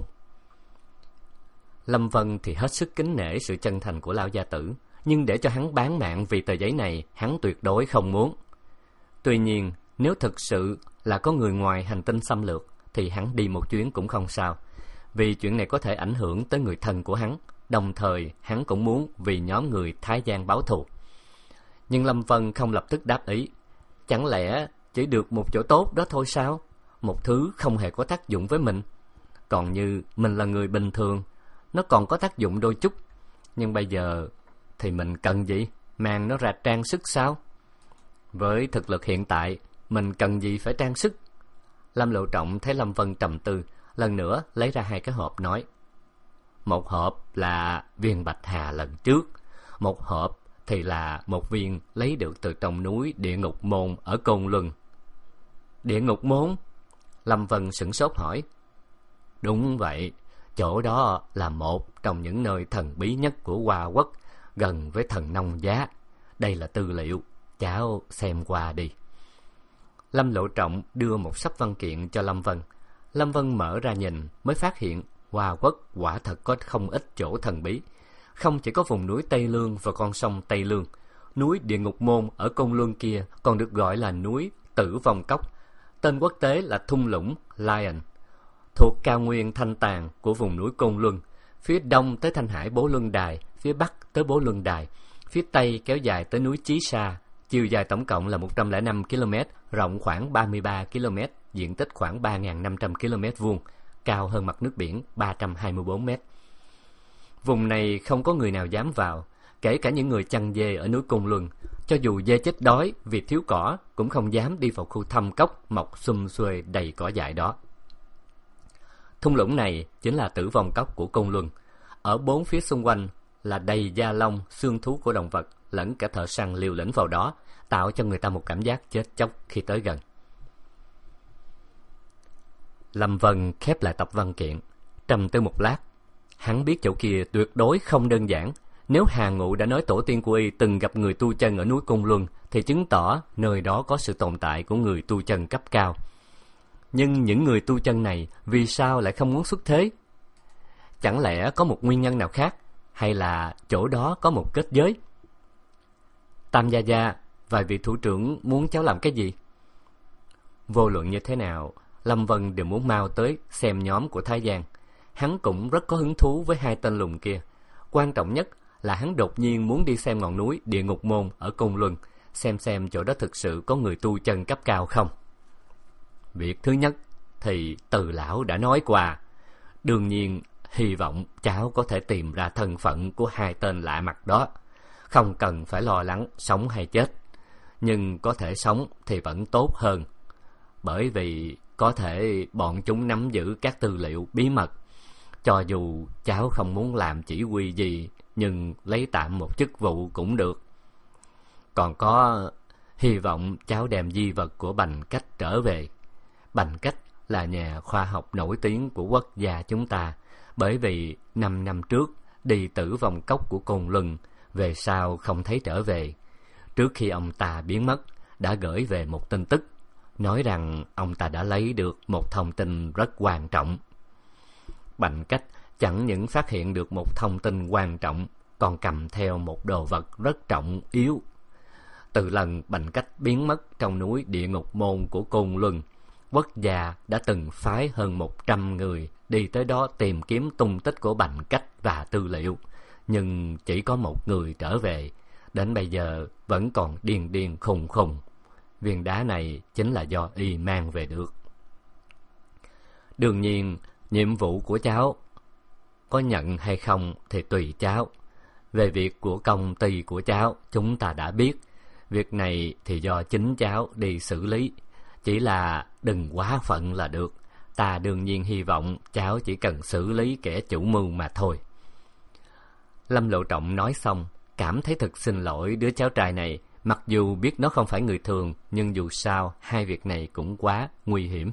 Lâm Vân thì hết sức kính nể sự chân thành của lão gia tử, nhưng để cho hắn bán mạng vì tờ giấy này, hắn tuyệt đối không muốn. Tuy nhiên, nếu thực sự là có người ngoài hành tinh xâm lược, thì hắn đi một chuyến cũng không sao, vì chuyện này có thể ảnh hưởng tới người thân của hắn. Đồng thời, hắn cũng muốn vì nhóm người Thái Giang báo thù. Nhưng Lâm Vân không lập tức đáp ý. Chẳng lẽ chỉ được một chỗ tốt đó thôi sao? Một thứ không hề có tác dụng với mình. Còn như mình là người bình thường, nó còn có tác dụng đôi chút. Nhưng bây giờ thì mình cần gì? Mang nó ra trang sức sao? Với thực lực hiện tại, mình cần gì phải trang sức? Lâm Lộ Trọng thấy Lâm Vân trầm tư, lần nữa lấy ra hai cái hộp nói. Một hộp là viên bạch hà lần trước, một hộp thì là một viên lấy được từ trong núi Địa Ngục Môn ở Côn Luân. Địa Ngục Môn? Lâm Vân sửng sốt hỏi. Đúng vậy, chỗ đó là một trong những nơi thần bí nhất của Hoa Quốc, gần với thần nông giá. Đây là tư liệu, cháu xem qua đi. Lâm Lộ Trọng đưa một sấp văn kiện cho Lâm Vân. Lâm Vân mở ra nhìn, mới phát hiện Hoa Quốc quả thật có không ít chỗ thần bí. Không chỉ có vùng núi Tây Lương và con sông Tây Lương, núi Địa Ngục Môn ở Côn Luân kia còn được gọi là núi Tử Vong Cốc. Tên quốc tế là thung lũng Lion, thuộc cao nguyên Thanh Tàn của vùng núi Côn Luân. Phía đông tới Thanh Hải Bố Luân Đài, phía bắc tới Bố Luân Đài, phía tây kéo dài tới núi Chí Sa. Chiều dài tổng cộng là một trăm lẻ năm ki lô mét, rộng khoảng ba mươi ba ki lô mét, diện tích khoảng ba nghìn năm trăm ki lô mét vuông, cao hơn mặt nước biển ba trăm hai mươi bốn mét. Vùng này không có người nào dám vào, kể cả những người chăn dê ở núi Côn Luân. Cho dù dê chết đói vì thiếu cỏ, cũng không dám đi vào khu thâm cốc mọc sum xuê đầy cỏ dại đó. Thung lũng này chính là Tử Vong Cốc của Côn Luân. Ở bốn phía xung quanh là đầy da lông, xương thú của động vật, lẫn cả thợ săn liều lĩnh vào đó, tạo cho người ta một cảm giác chết chóc khi tới gần. Lâm Vân khép lại tập văn kiện, trầm tư một lát. Hắn biết chỗ kia tuyệt đối không đơn giản. Nếu Hà Ngụ đã nói tổ tiên của y từng gặp người tu chân ở núi Côn Luân, thì chứng tỏ nơi đó có sự tồn tại của người tu chân cấp cao. Nhưng những người tu chân này vì sao lại không muốn xuất thế? Chẳng lẽ có một nguyên nhân nào khác, hay là chỗ đó có một kết giới? Tam Gia Gia, vài vị thủ trưởng muốn cháu làm cái gì? Vô luận như thế nào, Lâm Vân đều muốn mau tới xem nhóm của Thái Giang. Hắn cũng rất có hứng thú với hai tên lùn kia. Quan trọng nhất là hắn đột nhiên muốn đi xem ngọn núi Địa Ngục Môn ở Côn Luân, xem xem chỗ đó thực sự có người tu chân cấp cao không. Việc thứ nhất thì Từ lão đã nói qua. Đương nhiên, hy vọng cháu có thể tìm ra thân phận của hai tên lạ mặt đó. Không cần phải lo lắng sống hay chết. Nhưng có thể sống thì vẫn tốt hơn. Bởi vì có thể bọn chúng nắm giữ các tư liệu bí mật. Cho dù cháu không muốn làm chỉ huy gì, nhưng lấy tạm một chức vụ cũng được. Còn có, hy vọng cháu đem di vật của Bành Cách trở về. Bành Cách là nhà khoa học nổi tiếng của quốc gia chúng ta, bởi vì năm năm trước đi Tử Vong Cốc của Côn Luân, về sau không thấy trở về. Trước khi ông ta biến mất, đã gửi về một tin tức, nói rằng ông ta đã lấy được một thông tin rất quan trọng. Bành Cách chẳng những phát hiện được một thông tin quan trọng, còn cầm theo một đồ vật rất trọng yếu. Từ lần Bành Cách biến mất trong núi Địa Ngục Môn của Côn Luân, Quốc gia đã từng phái hơn một trăm người đi tới đó tìm kiếm tung tích của Bành Cách và tư liệu, nhưng chỉ có một người trở về, đến bây giờ vẫn còn điên điên khùng khùng. Viên đá này chính là do y mang về được. Đương nhiên, nhiệm vụ của cháu có nhận hay không thì tùy cháu. Về việc của công ty của cháu chúng ta đã biết, việc này thì do chính cháu đi xử lý. Chỉ là đừng quá phận là được. Ta đương nhiên hy vọng cháu chỉ cần xử lý kẻ chủ mưu mà thôi. Lâm Lộ Trọng nói xong, cảm thấy thật xin lỗi đứa cháu trai này. Mặc dù biết nó không phải người thường, nhưng dù sao hai việc này cũng quá nguy hiểm.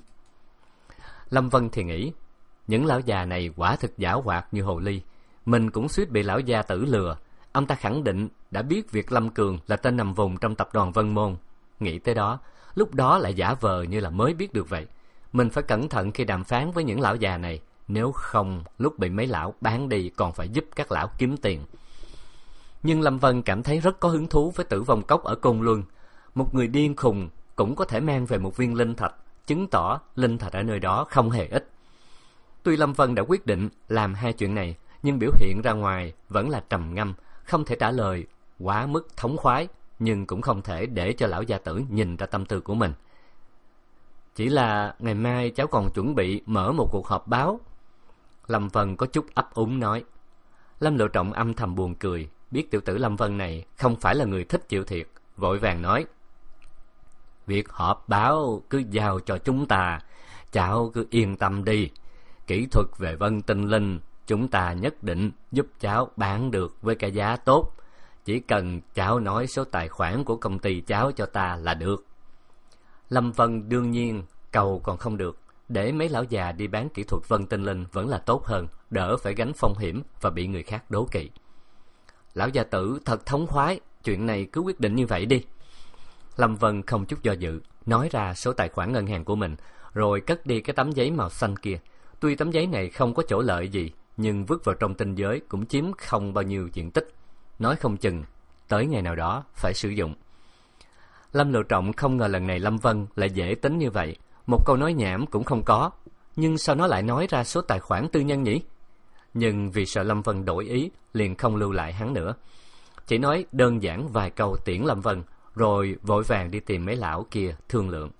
Lâm Vân thì nghĩ, những lão già này quả thực giảo hoạt như hồ ly. Mình cũng suýt bị lão gia tử lừa. Ông ta khẳng định đã biết việc Lâm Cường là tên nằm vùng trong tập đoàn Vân Môn. Nghĩ tới đó, lúc đó lại giả vờ như là mới biết được vậy. Mình phải cẩn thận khi đàm phán với những lão già này, nếu không lúc bị mấy lão bán đi còn phải giúp các lão kiếm tiền. Nhưng Lâm Vân cảm thấy rất có hứng thú với Tử Vong Cốc ở Côn Luân. Một người điên khùng cũng có thể mang về một viên linh thạch, chứng tỏ linh thạch ở nơi đó không hề ít. Tuy Lâm Vân đã quyết định làm hai chuyện này, nhưng biểu hiện ra ngoài vẫn là trầm ngâm, không thể trả lời quá mức thống khoái, nhưng cũng không thể để cho lão gia tử nhìn ra tâm tư của mình. Chỉ là ngày mai cháu còn chuẩn bị mở một cuộc họp báo. Lâm Vân có chút ấp úng nói. Lâm Lộ Trọng âm thầm buồn cười, biết tiểu tử Lâm Vân này không phải là người thích chịu thiệt, vội vàng nói. Việc họp báo cứ giao cho chúng ta, cháu cứ yên tâm đi. Kỹ thuật về Vân Tinh Linh chúng ta nhất định giúp cháu bán được với cái giá tốt. Chỉ cần cháu nói số tài khoản của công ty cháu cho ta là được. Lâm Vân đương nhiên cầu còn không được, để mấy lão già đi bán kỹ thuật Vân Tinh Linh vẫn là tốt hơn, đỡ phải gánh phong hiểm và bị người khác đố kỵ. Lão gia tử thật thống khoái, chuyện này cứ quyết định như vậy đi. Lâm Vân không chút do dự, nói ra số tài khoản ngân hàng của mình, rồi cất đi cái tấm giấy màu xanh kia. Tuy tấm giấy này không có chỗ lợi gì, nhưng vứt vào trong tinh giới cũng chiếm không bao nhiêu diện tích. Nói không chừng, tới ngày nào đó phải sử dụng. Lâm Lộ Trọng không ngờ lần này Lâm Vân lại dễ tính như vậy. Một câu nói nhảm cũng không có. Nhưng sao nó lại nói ra số tài khoản tư nhân nhỉ? Nhưng vì sợ Lâm Vân đổi ý, liền không lưu lại hắn nữa. Chỉ nói đơn giản vài câu tiễn Lâm Vân, rồi vội vàng đi tìm mấy lão kia thương lượng.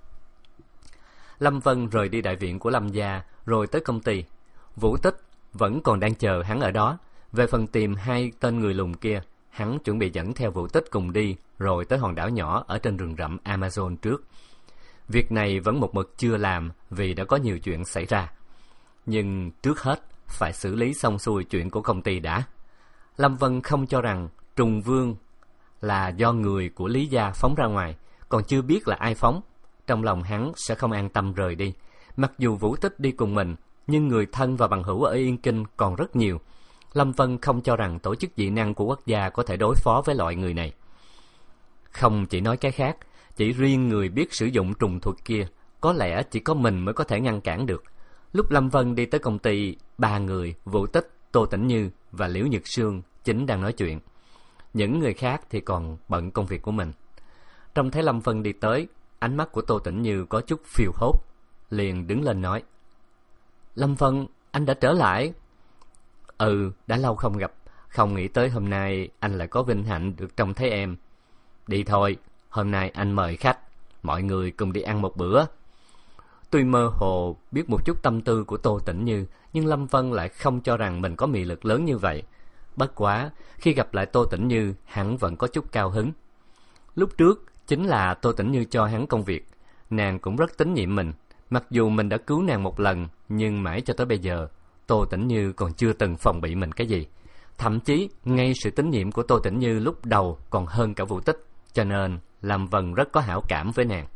Lâm Vân rời đi đại viện của Lâm gia, rồi tới công ty. Vũ Tích vẫn còn đang chờ hắn ở đó. Về phần tìm hai tên người lùn kia, hắn chuẩn bị dẫn theo Vũ Tích cùng đi, rồi tới hòn đảo nhỏ ở trên rừng rậm Amazon trước. Việc này vẫn một mực chưa làm vì đã có nhiều chuyện xảy ra. Nhưng trước hết phải xử lý xong xuôi chuyện của công ty đã. Lâm Vân không cho rằng Trùng Vương là do người của Lý gia phóng ra ngoài, còn chưa biết là ai phóng. Trong lòng hắn sẽ không an tâm rời đi. Mặc dù Vũ Tích đi cùng mình, nhưng người thân và bằng hữu ở Yên Kinh còn rất nhiều. Lâm Vân không cho rằng tổ chức dị năng của quốc gia có thể đối phó với loại người này. Không chỉ nói cái khác, chỉ riêng người biết sử dụng trùng thuật kia, có lẽ chỉ có mình mới có thể ngăn cản được. Lúc Lâm Vân đi tới công ty, ba người, Vũ Tích, Tô Tĩnh Như và Liễu Nhật Sương chính đang nói chuyện. Những người khác thì còn bận công việc của mình. Trông thấy Lâm Vân đi tới, ánh mắt của Tô Tĩnh Như có chút phiêu hốt, liền đứng lên nói. Lâm Vân, anh đã trở lại. Ừ, đã lâu không gặp, không nghĩ tới hôm nay anh lại có vinh hạnh được trông thấy em. Đi thôi, hôm nay anh mời khách, mọi người cùng đi ăn một bữa. Tuy mơ hồ biết một chút tâm tư của Tô Tĩnh Như, nhưng Lâm Vân lại không cho rằng mình có mị lực lớn như vậy. Bất quá, khi gặp lại Tô Tĩnh Như, hắn vẫn có chút cao hứng. Lúc trước, chính là Tô Tĩnh Như cho hắn công việc. Nàng cũng rất tín nhiệm mình. Mặc dù mình đã cứu nàng một lần, nhưng mãi cho tới bây giờ, Tô Tĩnh Như còn chưa từng phòng bị mình cái gì. Thậm chí, ngay sự tín nhiệm của Tô Tĩnh Như lúc đầu còn hơn cả Vũ Tích, cho nên Lâm Vân rất có hảo cảm với nàng.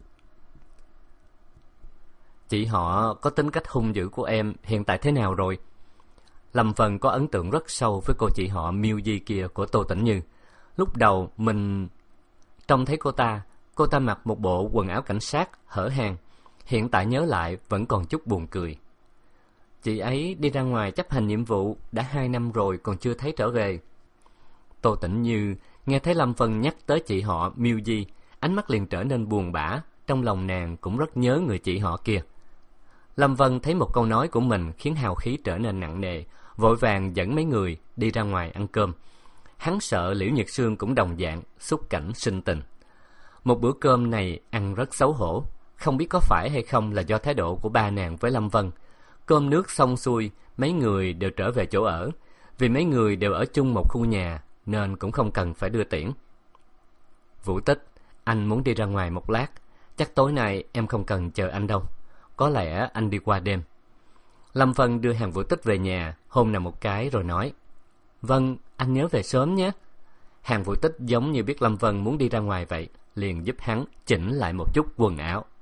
Chị họ có tính cách hung dữ của em hiện tại thế nào rồi? Lâm Vân có ấn tượng rất sâu với cô chị họ Miêu Di kia của Tô Tĩnh Như. Lúc đầu mình trông thấy cô ta Cô ta mặc một bộ quần áo cảnh sát hở hang, hiện tại nhớ lại vẫn còn chút buồn cười. Chị ấy đi ra ngoài chấp hành nhiệm vụ đã hai năm rồi còn chưa thấy trở về. Tô Tĩnh Như nghe thấy Lâm Vân nhắc tới chị họ Miêu Di, ánh mắt liền trở nên buồn bã, trong lòng nàng cũng rất nhớ người chị họ kia. Lâm Vân thấy một câu nói của mình khiến hào khí trở nên nặng nề, vội vàng dẫn mấy người đi ra ngoài ăn cơm. Hắn sợ Liễu Nhược Sương cũng đồng dạng xúc cảnh sinh tình. Một bữa cơm này ăn rất xấu hổ, không biết có phải hay không là do thái độ của ba nàng với Lâm Vân. Cơm nước xong xuôi, mấy người đều trở về chỗ ở. Vì mấy người đều ở chung một khu nhà nên cũng không cần phải đưa tiễn. Vũ Tích, anh muốn đi ra ngoài một lát, chắc tối nay em không cần chờ anh đâu, có lẽ anh đi qua đêm. Lâm Vân đưa Hàn Vũ Tích về nhà, hôn nàng một cái rồi nói: Vâng, anh nhớ về sớm nhé. Hàn Vũ Tích giống như biết Lâm Vân muốn đi ra ngoài vậy, liền giúp hắn chỉnh lại một chút quần áo.